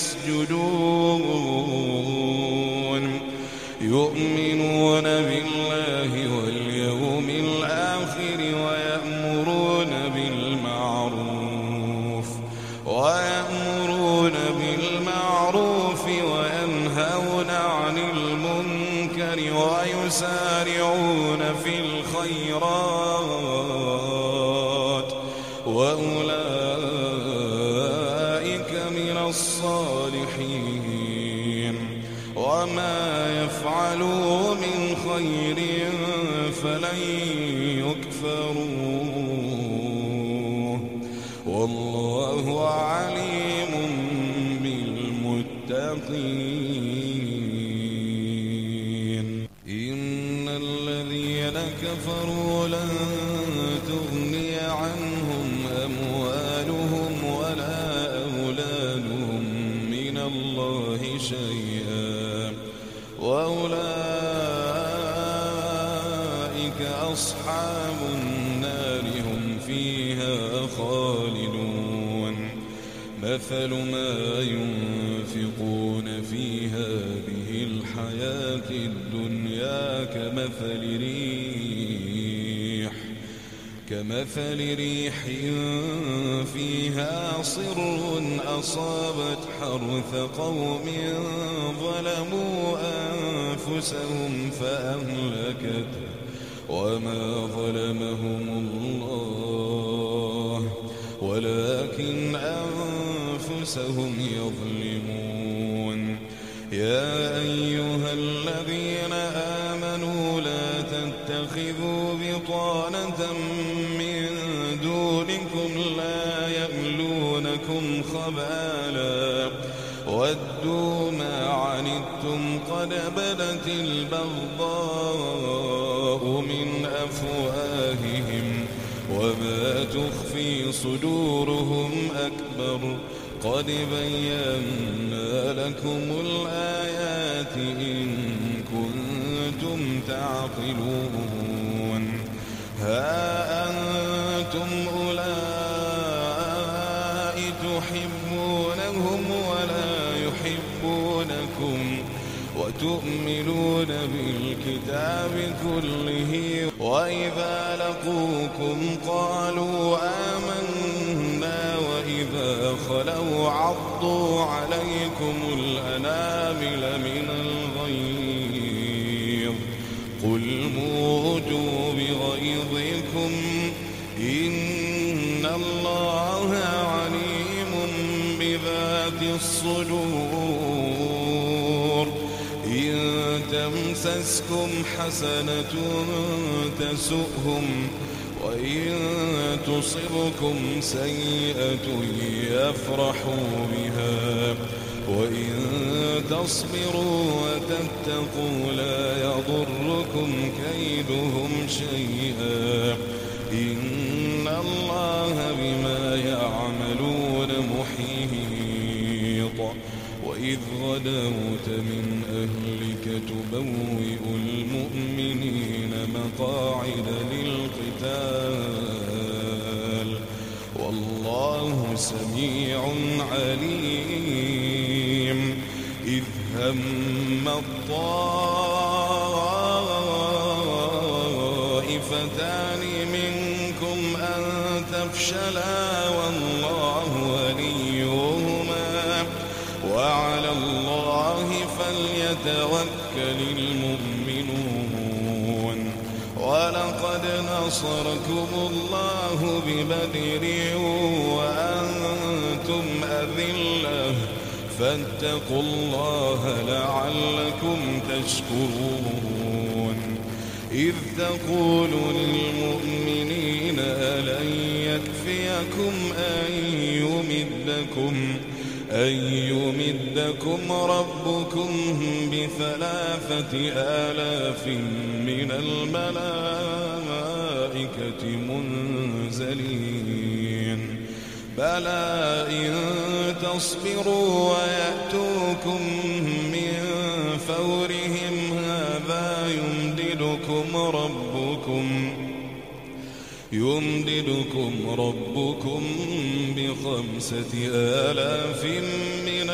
يسجدون يؤمنون بالله واليوم الآخر ويأمرون بالمعروف ويأمرون بالمعروف وينهون عن المنكر ويسارعون في الخيرات وأولئك من الصالحين وما يفعلوا من خير فلن يكفروه والله عليم بالمتقين إن الذين كفروا لن تغني عنهم أموالهم ولا أولادهم من الله شيئا وأولئك أصحاب النار هم فيها خالدون مثل ما ينفقون في هذه الحياة الدنيا كمثل ريح كمثل ريح فيها صر أصابت حرث قوم ظلموا أنفسهم فأهلكت وما ظلمهم الله ولكن أنفسهم يظلمون يا أيها الذين آمنوا لا تتخذوا بطانة من دونكم لا يألونكم خبالا ودوا ما عنتم قد بدت البغضاء من أفواههم وما تخفي صدورهم أكبر قد بينا لكم الآيات إن كنتم تعقلون ها أنتم أولئك تحبونهم ولا يحبونكم وتؤمنون بالكتاب كله وإذا لقوكم قالوا آمنا وإذا خلوا عضوا عليكم الأنامل من الغيظ قل موتوا بغيظكم إن الله عليم بذات الصدور إن تمسكوا تمسسكم حسنة تسؤهم وإن تصبكم سيئة يفرحوا بها وإن تصبروا وتتقوا لا يضركم كيدهم شيئا إن الله بما يعملون محيط وإذ غدوت من أهلك تبوئ المؤمنين مقاعد للقتال والله سميع عليم إذ هم الطائفتان منكم أن تفشلا والله وليهما وعلى الله فليتوكل المؤمنون ولقد نصركم الله ببدر وأنتم أذلة فاتقوا الله لعلكم تشكرون إذ تقول للمؤمنين ألن يكفيكم أن يمدكم أن يمدكم ربكم بثلاثة آلاف من الملائكة منزلين بلى إن تصبروا ويأتوكم من فورهم هذا يمددكم ربكم يمددكم ربكم بخمسة آلاف من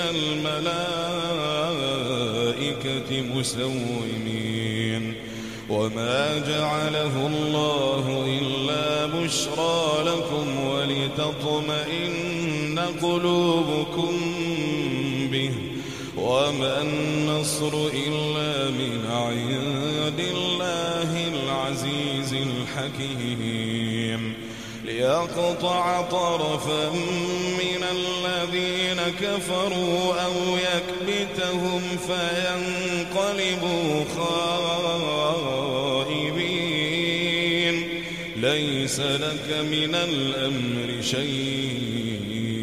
الملائكة مسومين وما جعله الله إلا بشرى لكم ولتطمئن قلوبكم به وما النصر إلا من عند الله العزيز الحكيم ليقطع طرفا من الذين كفروا أو يكبتهم فينقلبوا خائبين ليس لك من الأمر شيء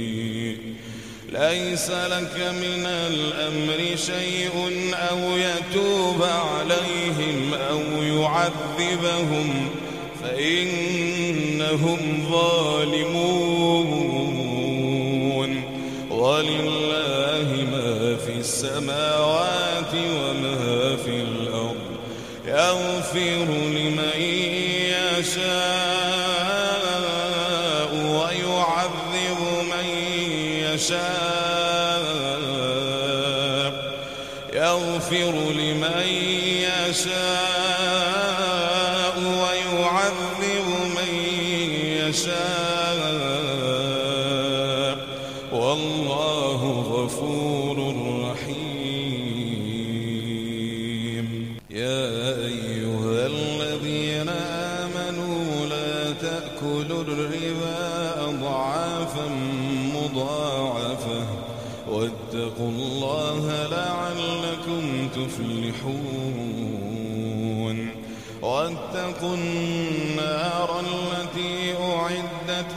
ليس لك من الأمر شيء أو يتوب عليهم أو يعذبهم فإنهم ظالمون ولله ما في السماوات وما في الأرض يغفر لمن يشاء ويعذب من يشاء يغفر لمن يشاء ويعذب من يشاء والله غفور رحيم يا أيها الذين آمنوا لا تأكلوا الربا أضعافا مضاعفة واتقوا الله لعلكم تفلحون واتقوا النار التي أعدت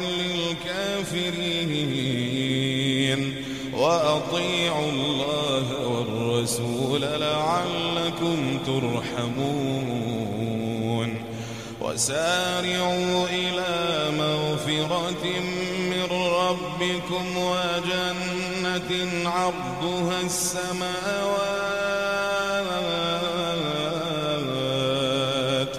للكافرين وأطيعوا الله والرسول لعلكم ترحمون وسارعوا إلى مغفرة من ربكم وجنة عرضها السماوات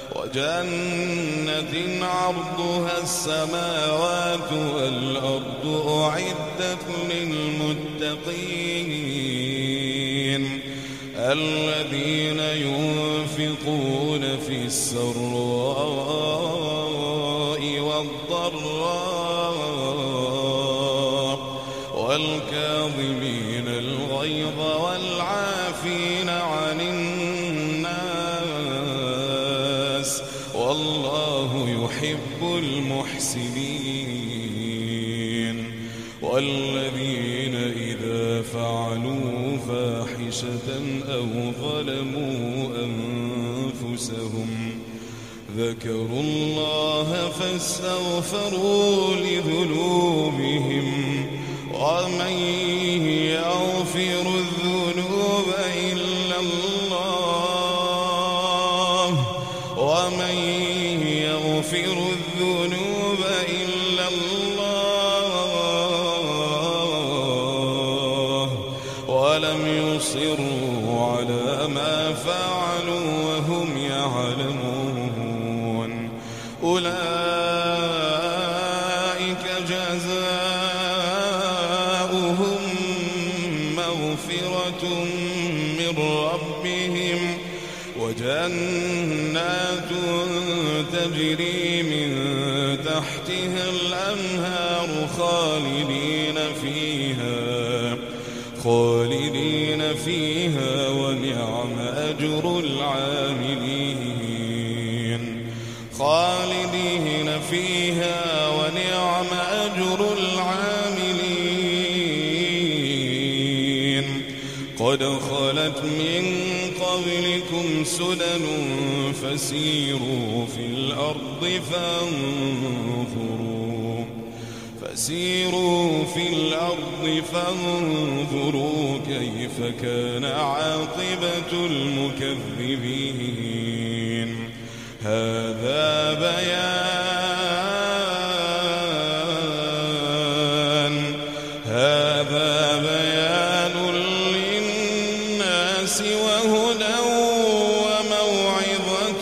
وجنة عرضها السماوات والأرض أعدت للمتقين الذين ينفقون في السراء والضراء والكاظمين الغيظ والعافين عن الناس والله يحب المحسنين والذين إذا فعلوا فاحشة أو ظلموا أنفسهم ذكروا الله فاستغفروا لذنوبهم ومن يغفر الذنوب إلا الله ومن يغفر الذنوب إلا الله ولم يصروا على ما فعلوا وهم يعلمون أولئك جزاؤهم مغفرة من ربهم وجنات تجري من تحتها الأنهار خالدين فيها خالدين فيها ونعم أجر العاملين خالدين فيها ونعم أجر العاملين قد خلت من قبلكم سنن فسيروا في الأرض فانظروا فسيروا في الأرض فانظروا كيف كان عاقبة المكذبين هذا بيان هذا بيان للناس وهدى وموعظة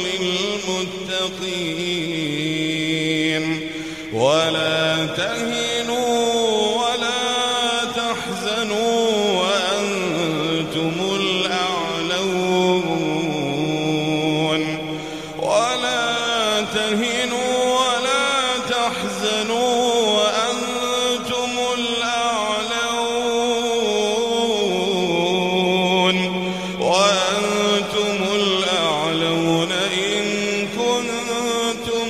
للمتقين ولا تهنوا ولا تحزنوا وأنتم الأعلون ولا تهنوا ولا تحزنوا وأنتم الأعلون وأنتم الأعلون إن كنتم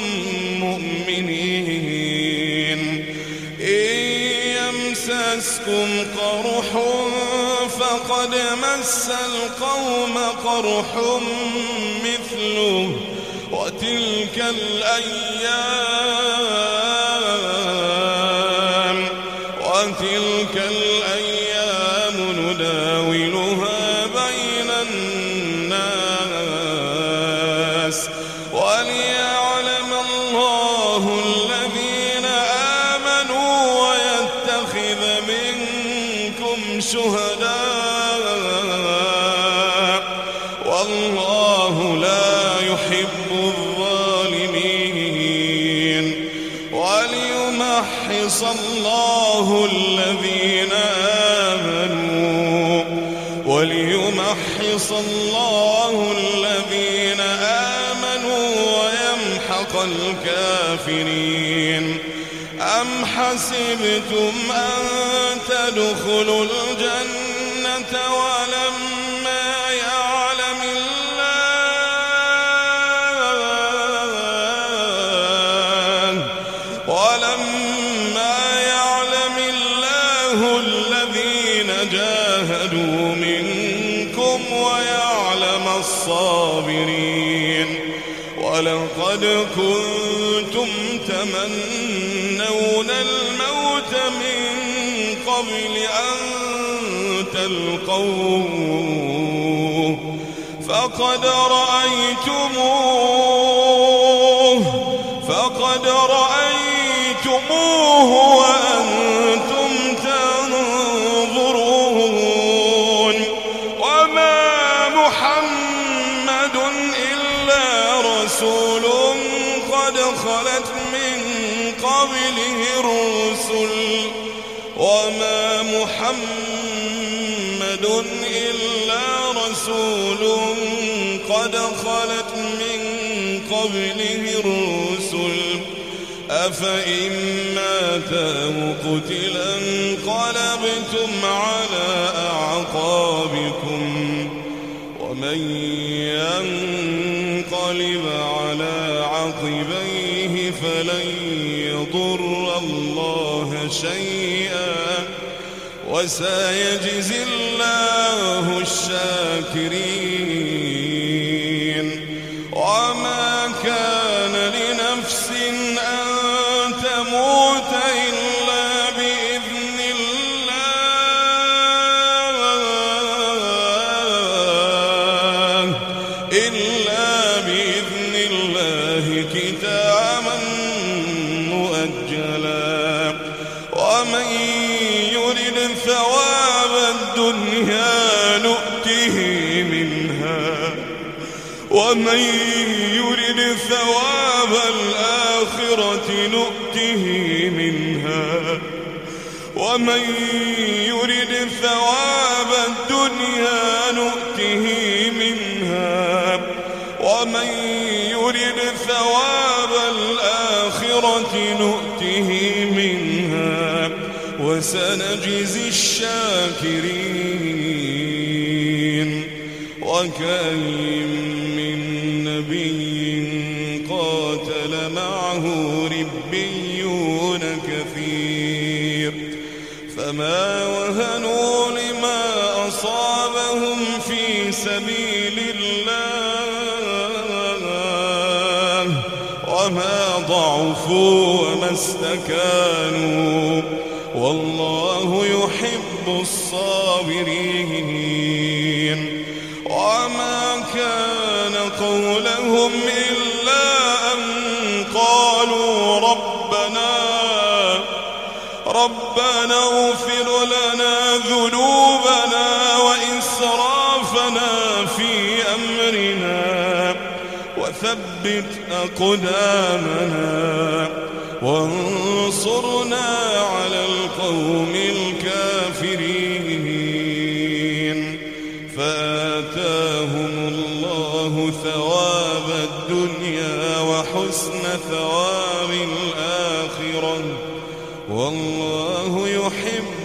مؤمنين إن يمسسكم قرح فقد مس القوم قرح مثله وتلك الأيام وتلك الأيام نداولها بين الناس وليعلم الله الذين آمنوا ويتخذ منكم شهداء والله لا يحب الظالمين وليمحص الله الذين آمنوا وليمحص الله الذين آمنوا ويمحق الكافرين أم حسبتم أن تدخلوا الجنة ولما يعلم الله ولما يعلم الله الذين جاهدوا منكم ويعلم الصابرين ولقد كنتم تمنون الموت من قبل أن تلقوه فقد رأيتموه فقد رأيتموه وأنتم تنظرون وما محمد إلا رسول قد خلت من قبله الرسل وما محمد إلا رسول قد خلت من قبله الرسل أفإن مات أو قتلا انقلبتم على أعقابكم ومن ينقلب على عقبيه فلن يضر الله شيئا وسيجزي الله الشاكرين وما كان لنفس أن تموت إلا بإذن الله إلا بإذن الله كتابا مؤجلا ومن يرد ثواب الدنيا نؤته منها ومن يرد ثواب الآخرة نؤته منها ومن يرد ثواب الدنيا نؤته منها ومن يرد ثواب الآخرة نؤته منها وسنجزي الشاكرين وكأين من نبي قاتل معه ربيون كثير فما وهنوا لما أصابهم في سبيل الله وما ضعفوا وما استكانوا والله يحب الصابرين وما كان قولهم إلا أن قالوا ربنا ربنا اغفر لنا ذنوبنا وإسرافنا في أمرنا وثبت أقدامنا وانصرنا على القوم الكافرين فآتاهم الله ثواب الدنيا وحسن ثواب الآخرة والله يحب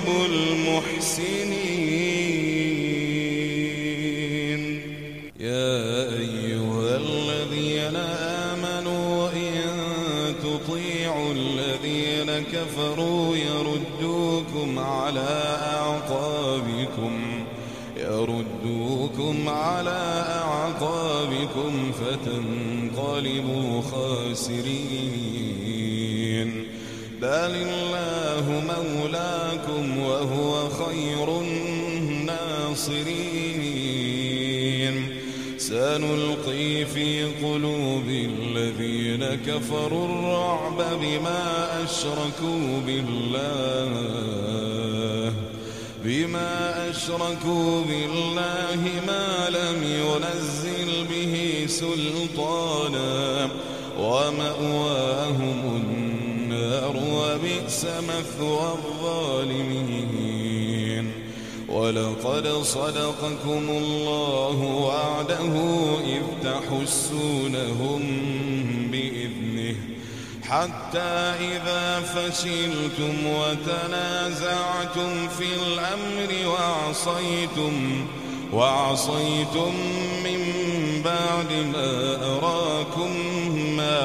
المحسنين يا أيها الذين آمنوا إن تطيعوا الذين كفروا يردوكم على أعقابكم يردوكم على أعقابكم فتنقلبوا خاسرين بل الله مولاكم وهو خير الناصرين سنلقي في قلوب الذين كفروا الرعب بما أشركوا بالله بما أشركوا بالله ما لم ينزل به سلطانا ومأواهم النار وبئس مثوى الظالمين ولقد صدقكم الله وعده إذ تحسونهم بإذنه حتى إذا فشلتم وتنازعتم في الأمر وعصيتم وعصيتم من بعد ما أراكم ما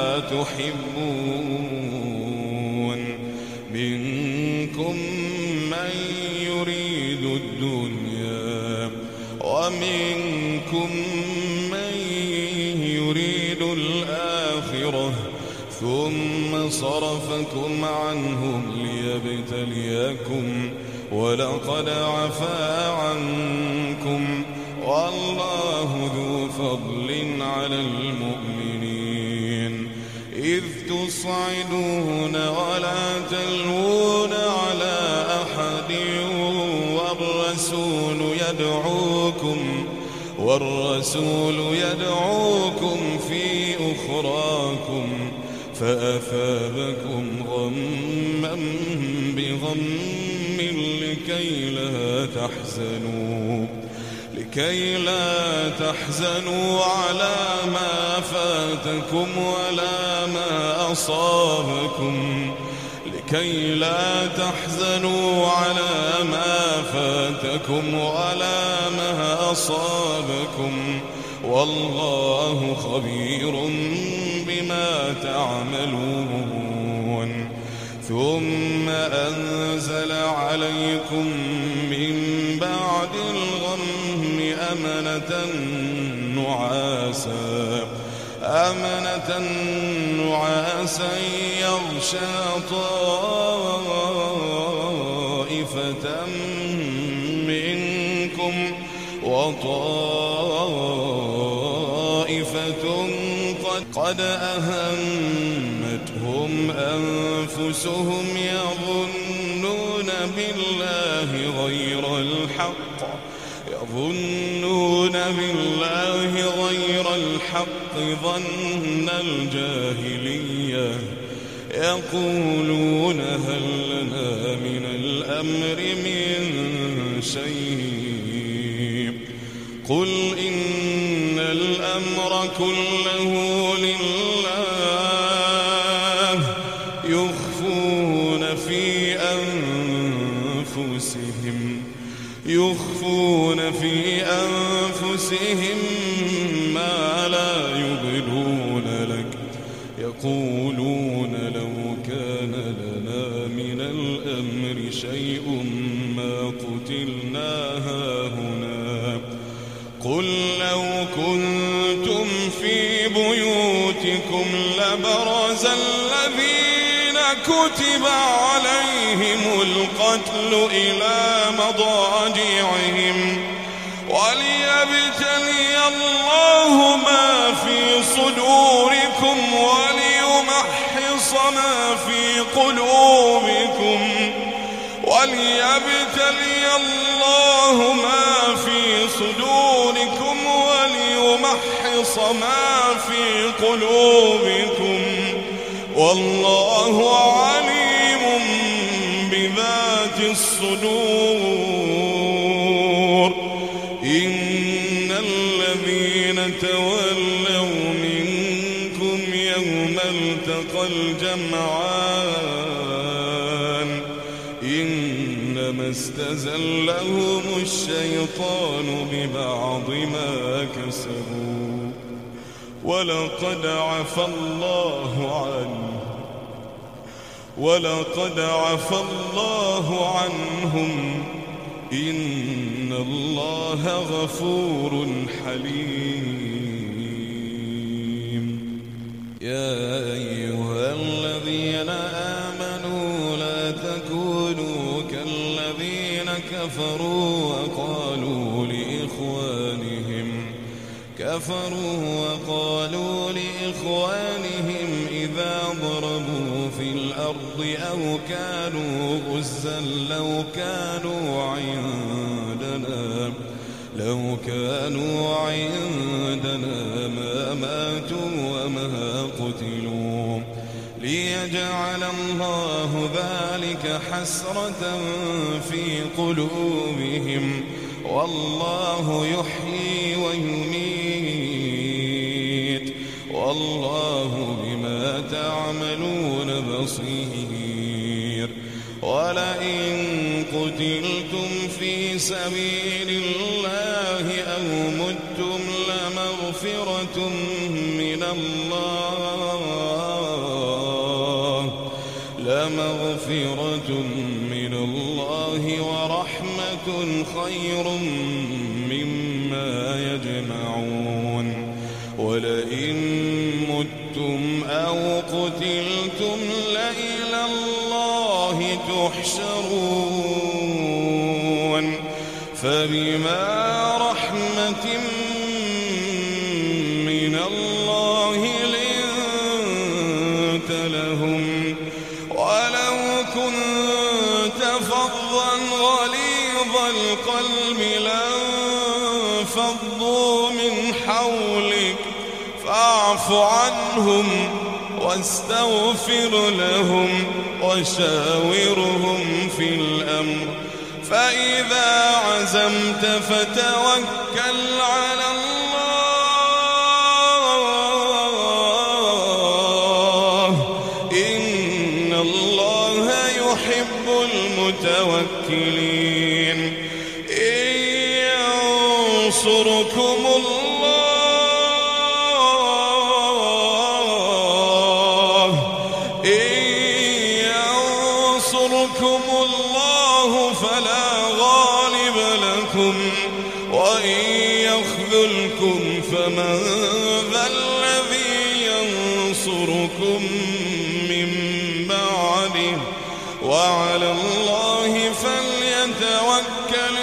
تحبون منكم من يريد الدنيا ومنكم من يريد الآخرة ثم صرفكم عنهم ليبتليكم ولقد عفا عنكم والله ذو فضل على المؤمنين إذ تصعدون ولا تلوون على أحد والرسول يدعوكم والرسول يدعوكم في أخراكم فأثابكم غما بغم لكي لا تحزنوا لكي لا تحزنوا على ما فاتكم ولا ما أصابكم لكي لا تحزنوا على ما فاتكم ولا ما أصابكم والله خبير بما تعملون ثم أنزل عليكم من بعد الغم أمنة نعاسا أمنة نعاسا يغشى طائفة منكم وطائفة قد أهمتهم أنفسهم يظنون بالله غير الحق يظنون بالله غير الحق ظن الجاهلية يقولون هل لنا من الأمر من شيء قل إن الأمر كله لله يخفون في أنفسهم يخفون في أنفسهم ما لا يبدون لك يقولون لو كان لنا من الأمر شيء ما قتلنا هاهنا قل لو كنتم في بيوتكم لبرز الذين كتب عليهم القتل إلى مضاجعهم وليبتلي الله ما في صدوركم وليمحص ما في قلوبكم وليبتلي الله ما في صدوركم وليمحص ما في قلوبكم والله عليم بذات الصدور إن الذين تولوا منكم يوم التقى الجمعان إنما استزلهم الشيطان ببعض ما كسبوا ولقد عفى الله عنه ولقد عفى الله عنهم إن الله غفور حليم يا أيها الذين آمنوا لا تكونوا كالذين كفروا وقالوا لإخوانهم كفروا وقالوا لإخوانهم إذا ضربوا في الأرض أو كانوا غزا لو كانوا عندنا لو كانوا عندنا ما ماتوا وما قتلوا ليجعل الله ذلك حسرة في قلوبهم والله يحيي ويميت والله بما تعملون بصير ولئن قتلتم في سبيل الله أو متم لمغفرة من الله لمغفرة من الله ورحمة خير مما يجمعون ولئن متم أو قتلتم لإلى الله تحشرون فبما رحمة من الله لنت لهم ولو كنت فظا غليظ القلب لانفضوا من حولك فاعف عنهم واستغفر لهم وشاورهم في الأمر فإذا عزمت فتوكل على الله إن الله يحب المتوكلين إن ينصركم الله إن فمن ذا الذي ينصركم من بعده وعلى الله فليتوكل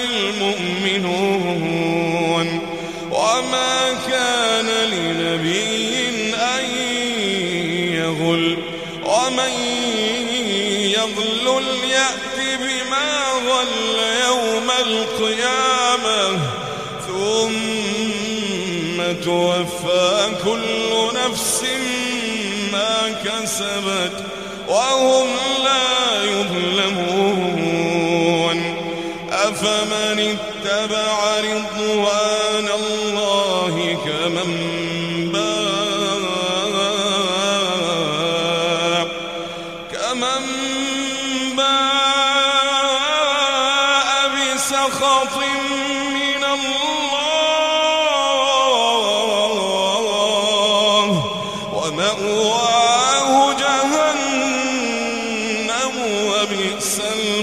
المؤمنون وما كان لنبي أن يغل ومن يغلل يأت بما غل يوم القيامة ثم توفى كل نفس ما كسبت وهم لا يظلمون أفمن اتبع رضوان الله كمن باء كمن باء بسخط من الله ومأواه جهنم وبئس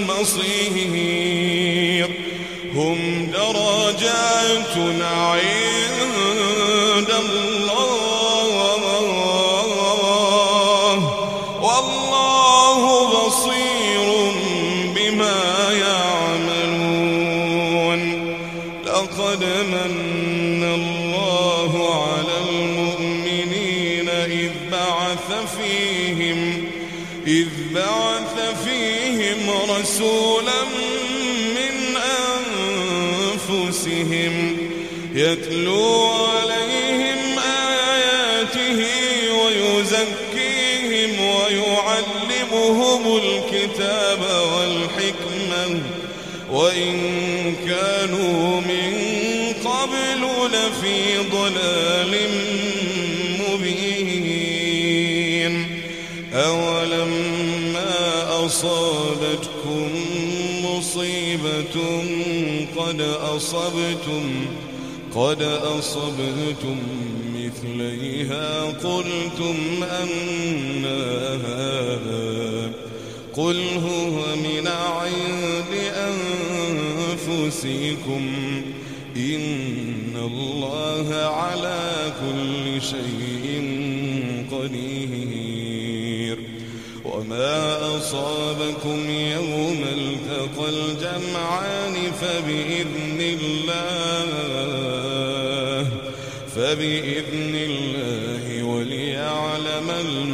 المصير هم درجات عند الله والله بصير بما يعملون لقد من الله على المؤمنين إذ بعث فيهم إذ بعث فيهم رسولا من أنفسهم يتلو عليهم آياته ويزكيهم ويعلمهم الكتاب والحكمة وإن كانوا من قبل لفي ضلال مبين أولما أصابتكم مصيبة قد أصبتم قد أصبتم مثليها قلتم أنى هذا قل هو من عند أنفسكم إن الله على كل شيء قدير وما أصابكم يوم التقى الجمعان فبإذن الله فبإذن الله وليعلم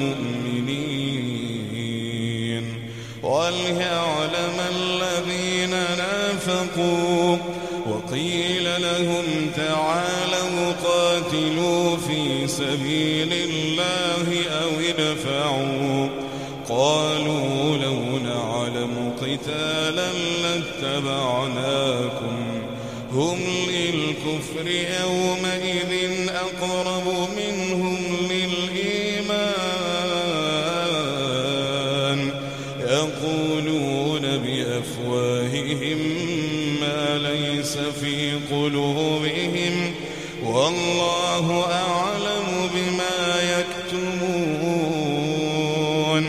المؤمنين وليعلم الذين نافقوا وقيل لهم تعالوا قاتلوا في سبيل الله أو ادفعوا قالوا لو نعلم قتالا لاتبعناكم هم للكفر يومئذ أقرب منهم للإيمان يقولون بأفواههم ما ليس في قلوبهم والله أعلم بما يكتمون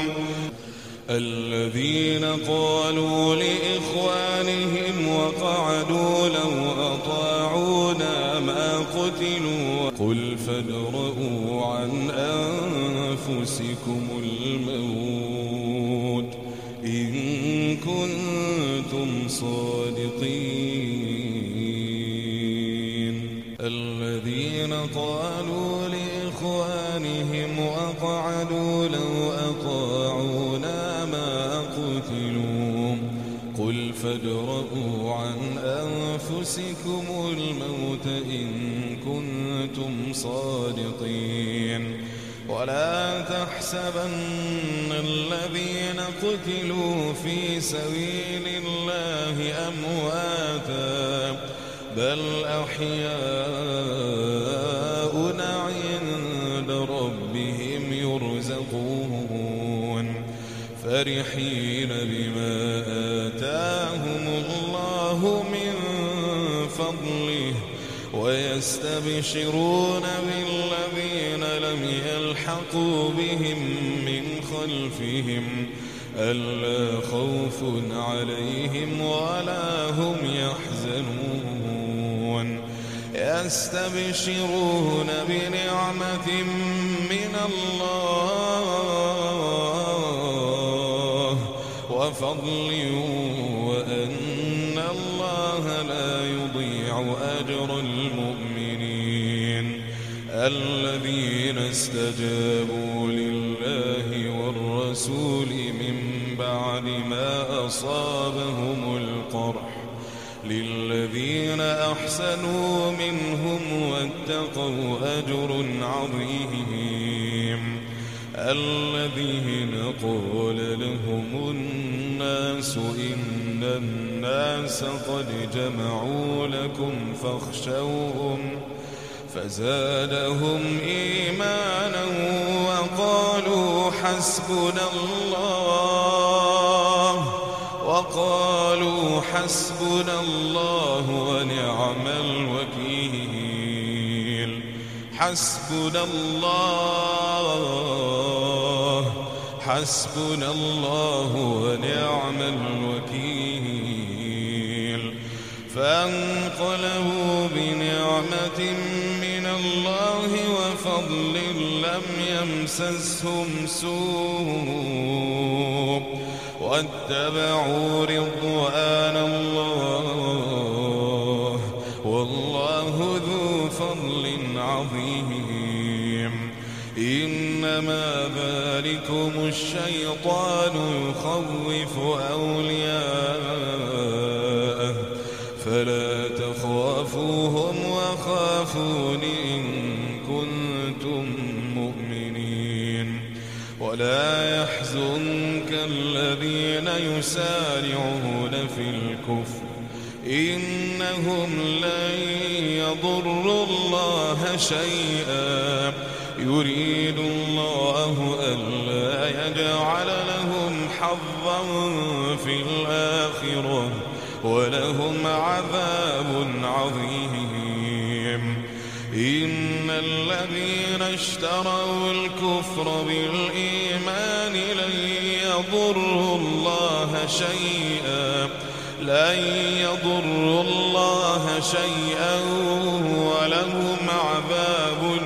الذين قالوا لإخوانهم وقعدوا لو أطاعونا ما قتلوا قل فادرءوا عن أنفسكم الموت إن كنتم صادقين الذين قالوا لإخوانهم وقعدوا لو أطاعونا ما قتلوا قل فادرءوا عن أنفسكم الموت إن كنتم صادقين ولا تحسبن الذين قتلوا في سبيل الله أمواتا بل أحياء عند ربهم يرزقون فرحين بما آتاهم الله من فضله ويستبشرون بالذين لم يلحقوا بهم من خلفهم ألا خوف عليهم ولا هم يحزنون ويستبشرون بنعمة من الله وفضل وأن الله لا يضيع أجر المؤمنين الذين استجابوا لله والرسول من بعد ما أصابهم القرح للذين أحسنوا منهم واتقوا أجر عظيم الذين قال لهم الناس إن الناس قد جمعوا لكم فاخشوهم فزادهم إيمانا وقالوا حسبنا الله وقالوا حسبنا الله ونعم الوكيل حسبنا الله حسبنا الله ونعم الوكيل فانقلبوا بنعمة من الله وفضل لم يمسسهم سوء واتبعوا رضوان الله والله ذو فضل عظيم إنما ذلكم الشيطان يخوف أولياءه فلا تخافوهم وخافون إن كنتم مؤمنين ولا يحزنك الذين يسارعون في الكفر إنهم لن يضروا الله شيئا يريد الله ألا يجعل لهم حظا في الآخرة ولهم عذاب عظيم إن الذين اشتروا الكفر بالإيمان لن يضروا الله شيئا لن يضروا الله شيئا ولهم عذاب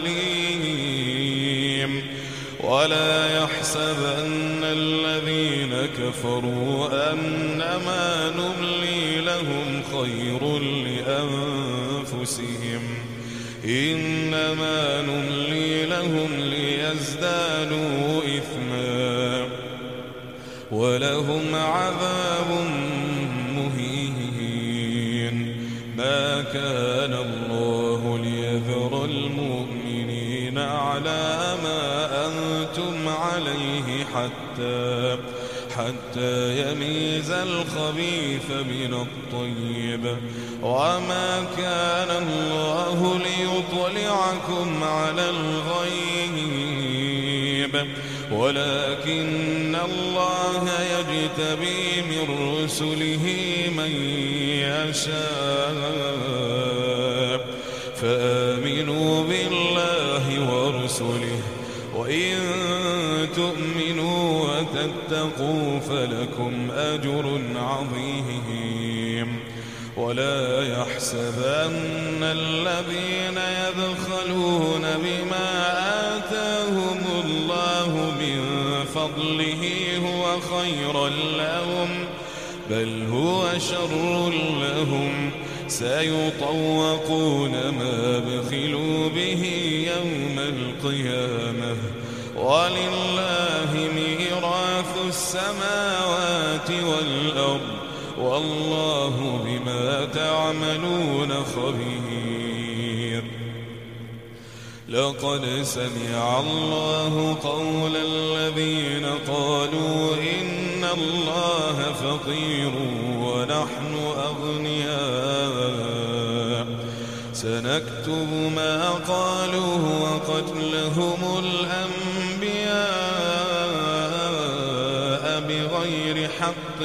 أليم ولا يحسبن الذين كفروا أنما نملي لهم خير لأنفسهم إنما نملي لهم ليزدادوا إثما ولهم عذاب مهين ما كان الله ليذر المؤمنين على ما أنتم عليه حتى حتى يميز الخبيث من الطيب وما كان الله ليطلعكم على الغيب ولكن الله يجتبي من رسله من يشاء فآمنوا بالله ورسله وإن تؤمنوا وتتقوا فلكم أجر عظيم ولا يحسبن الذين يبخلون بما آتاهم الله من فضله هو خيرا لهم بل هو شر لهم سيطوقون ما بخلوا به يوم القيامة ولله ميراث السماوات والأرض والله بما تعملون خبير لقد سمع الله قول الذين قالوا إن الله فقير ونحن أغنياء سنكتب ما قالوا وقتلهم الأنبياء بغير حق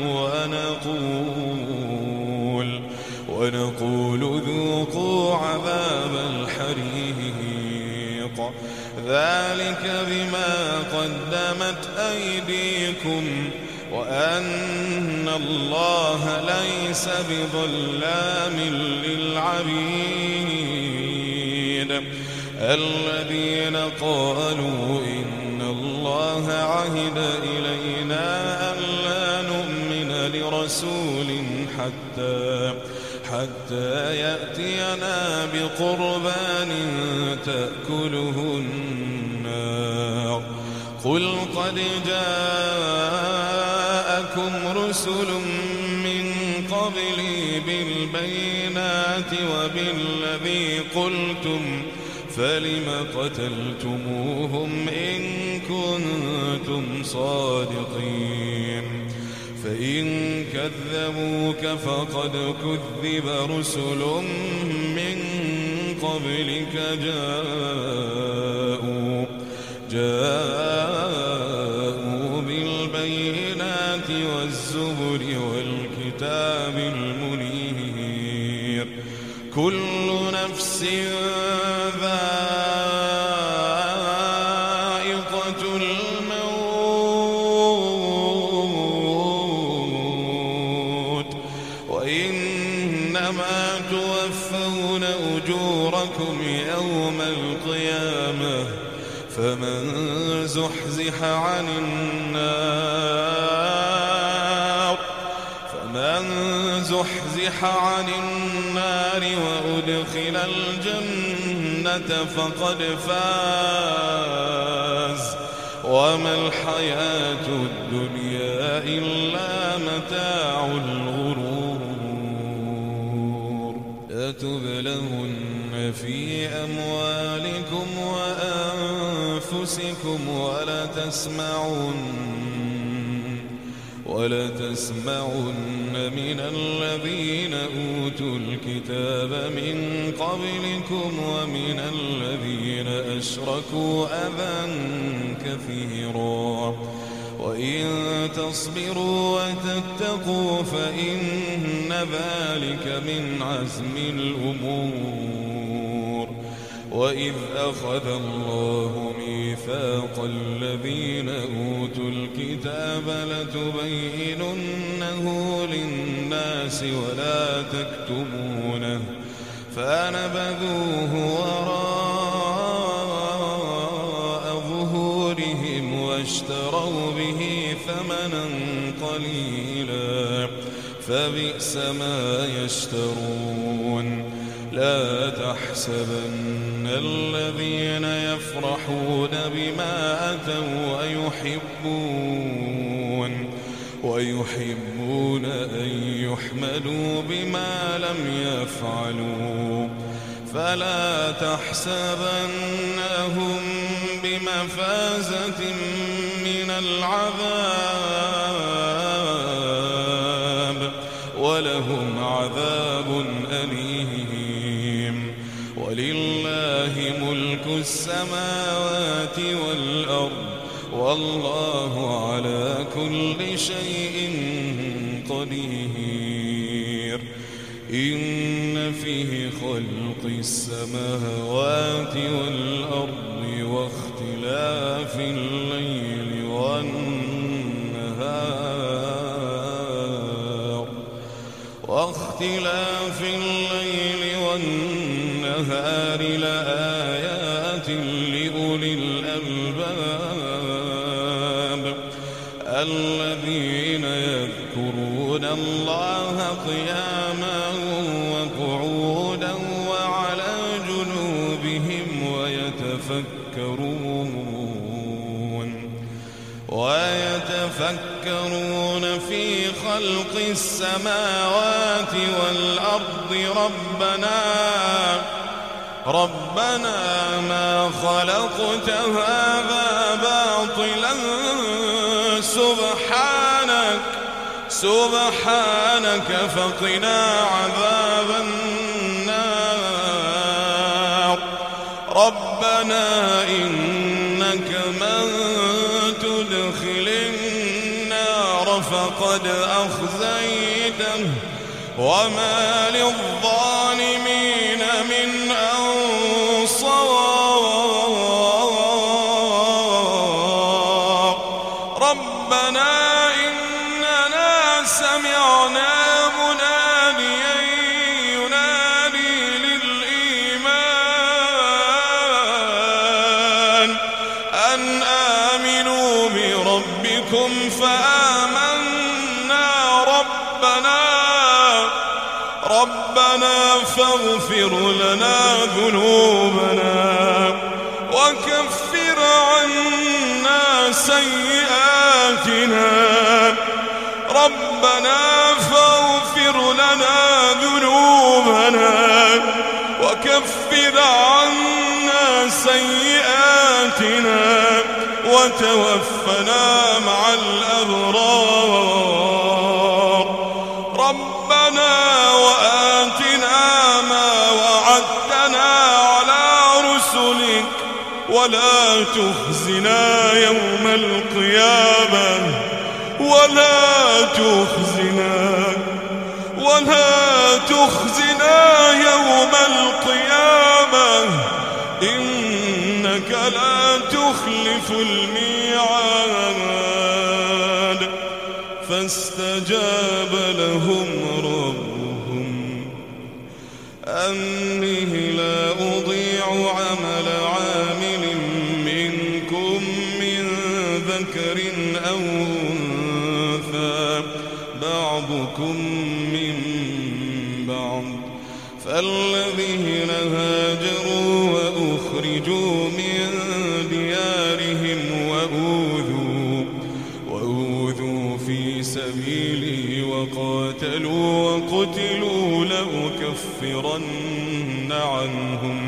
ونقول ونقول ذوقوا عذاب الحريق ذلك بما قدمت أيديكم وأن الله ليس بظلام للعبيد الذين قالوا إن الله عهد إلينا ألا نؤمن لرسول حتى حتى يأتينا بقربان تأكله النار قل قد جاءكم رسل من قبلي بالبينات وبالذي قلتم فلم قتلتموهم إن كنتم صادقين فإن كذبوك فقد كذب رسل من قبلك جاءوا جاءوا بالبينات والزبر والكتاب المنير كل نفس ذائقة الموت وإنما توفون أجوركم يوم القيامة فمن زحزح عن النار فمن زحزح عن النار وأدخل الجنة فقد فاز وما الحياة الدنيا إلا متاع الغرور لتبلغن في أموالكم وأنفسكم ولتسمعن ولتسمعن من الذين أوتوا الكتاب من قبلكم ومن الذين أشركوا أذى كثيرا وإن تصبروا وتتقوا فإن ذلك من عزم الأمور وإذ أخذ الله ميثاق الذين أوتوا الكتاب لتبيننه للناس ولا تكتمونه فنبذوه وراء ظهورهم واشتروا به ثمنا قليلا فبئس ما يشترون لا تحسبن الذين يفرحون بما أتوا ويحبون ويحبون أن يحمدوا بما لم يفعلوا فلا تحسبنهم بمفازة من العذاب ولهم عذاب أليم ولله ملك السماوات والأرض والله على كل شيء قدير إن فيه خلق السماوات والأرض واختلاف الليل والنهار واختلاف الليل والنهار لآيات لأولي الألباب الذين يذكرون الله قياما وقعودا وعلى جنوبهم ويتفكرون ويتفكرون في خلق السماوات والأرض ربنا ربنا ما خلقت هذا باطلا سبحانك سبحانك فقنا عذاب النار ربنا إنك من تدخل النار فقد أخزيته وما للظالمين من أنصار ربنا إن قبلكم فآمنا ربنا ربنا فاغفر لنا ذنوبنا وكفر عنا سيئاتنا ربنا فاغفر لنا ذنوبنا وكفر عنا سيئاتنا وتوفنا مع الأبرار ربنا وآتنا ما وعدتنا على رسلك ولا تخزنا يوم القيامة ولا تخزنا ولا تخزنا يوم القيامة إنك لا تخلف الميعاد فاستجاب لهم ربهم أني لا أضيع عمل عامل منكم من ذكر أو أنثى بعضكم من بعض فالذين هاجروا وأخرجوا من ديارهم وأوذوا وأوذوا في سبيلي وقاتلوا وقتلوا لأكفرن عنهم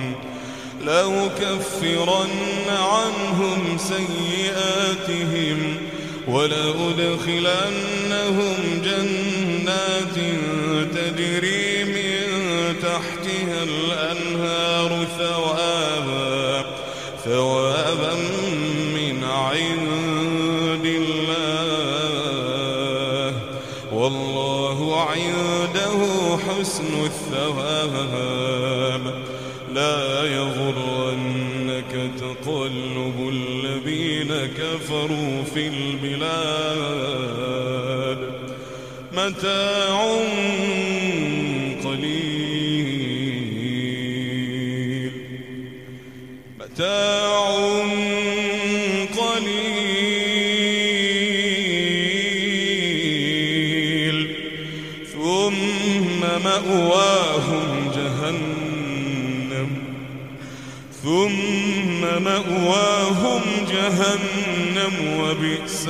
لأكفرن عنهم سيئاتهم ولأدخلنهم جنات تجري من تحتها الأنهار ثوابا ثوابا من عند الله والله عنده حسن الثواب لا يغرنك تقلب الذين كفروا في البلاد متاع قليل متاع قليل ثم مأواهم جهنم ثم مأواهم جهنم وبئس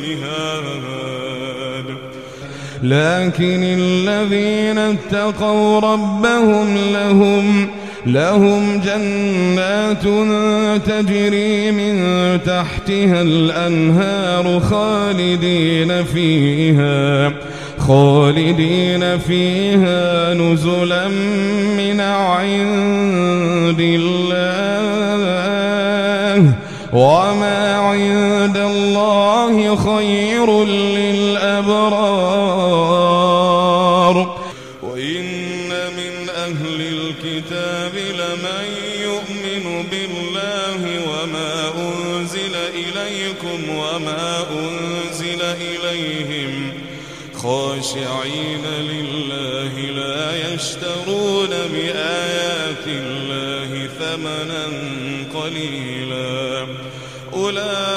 المهاد لكن الذين اتقوا ربهم لهم لهم جنات تجري من تحتها الأنهار خالدين فيها خالدين فيها نزلا من عند الله وما عند الله خير للأبرار وإن من أهل الكتاب لمن يؤمن بالله وما أنزل إليكم وما أنزل إليهم خاشعين لله لا يشترون بآيات الله ثمنا قليلا أولئك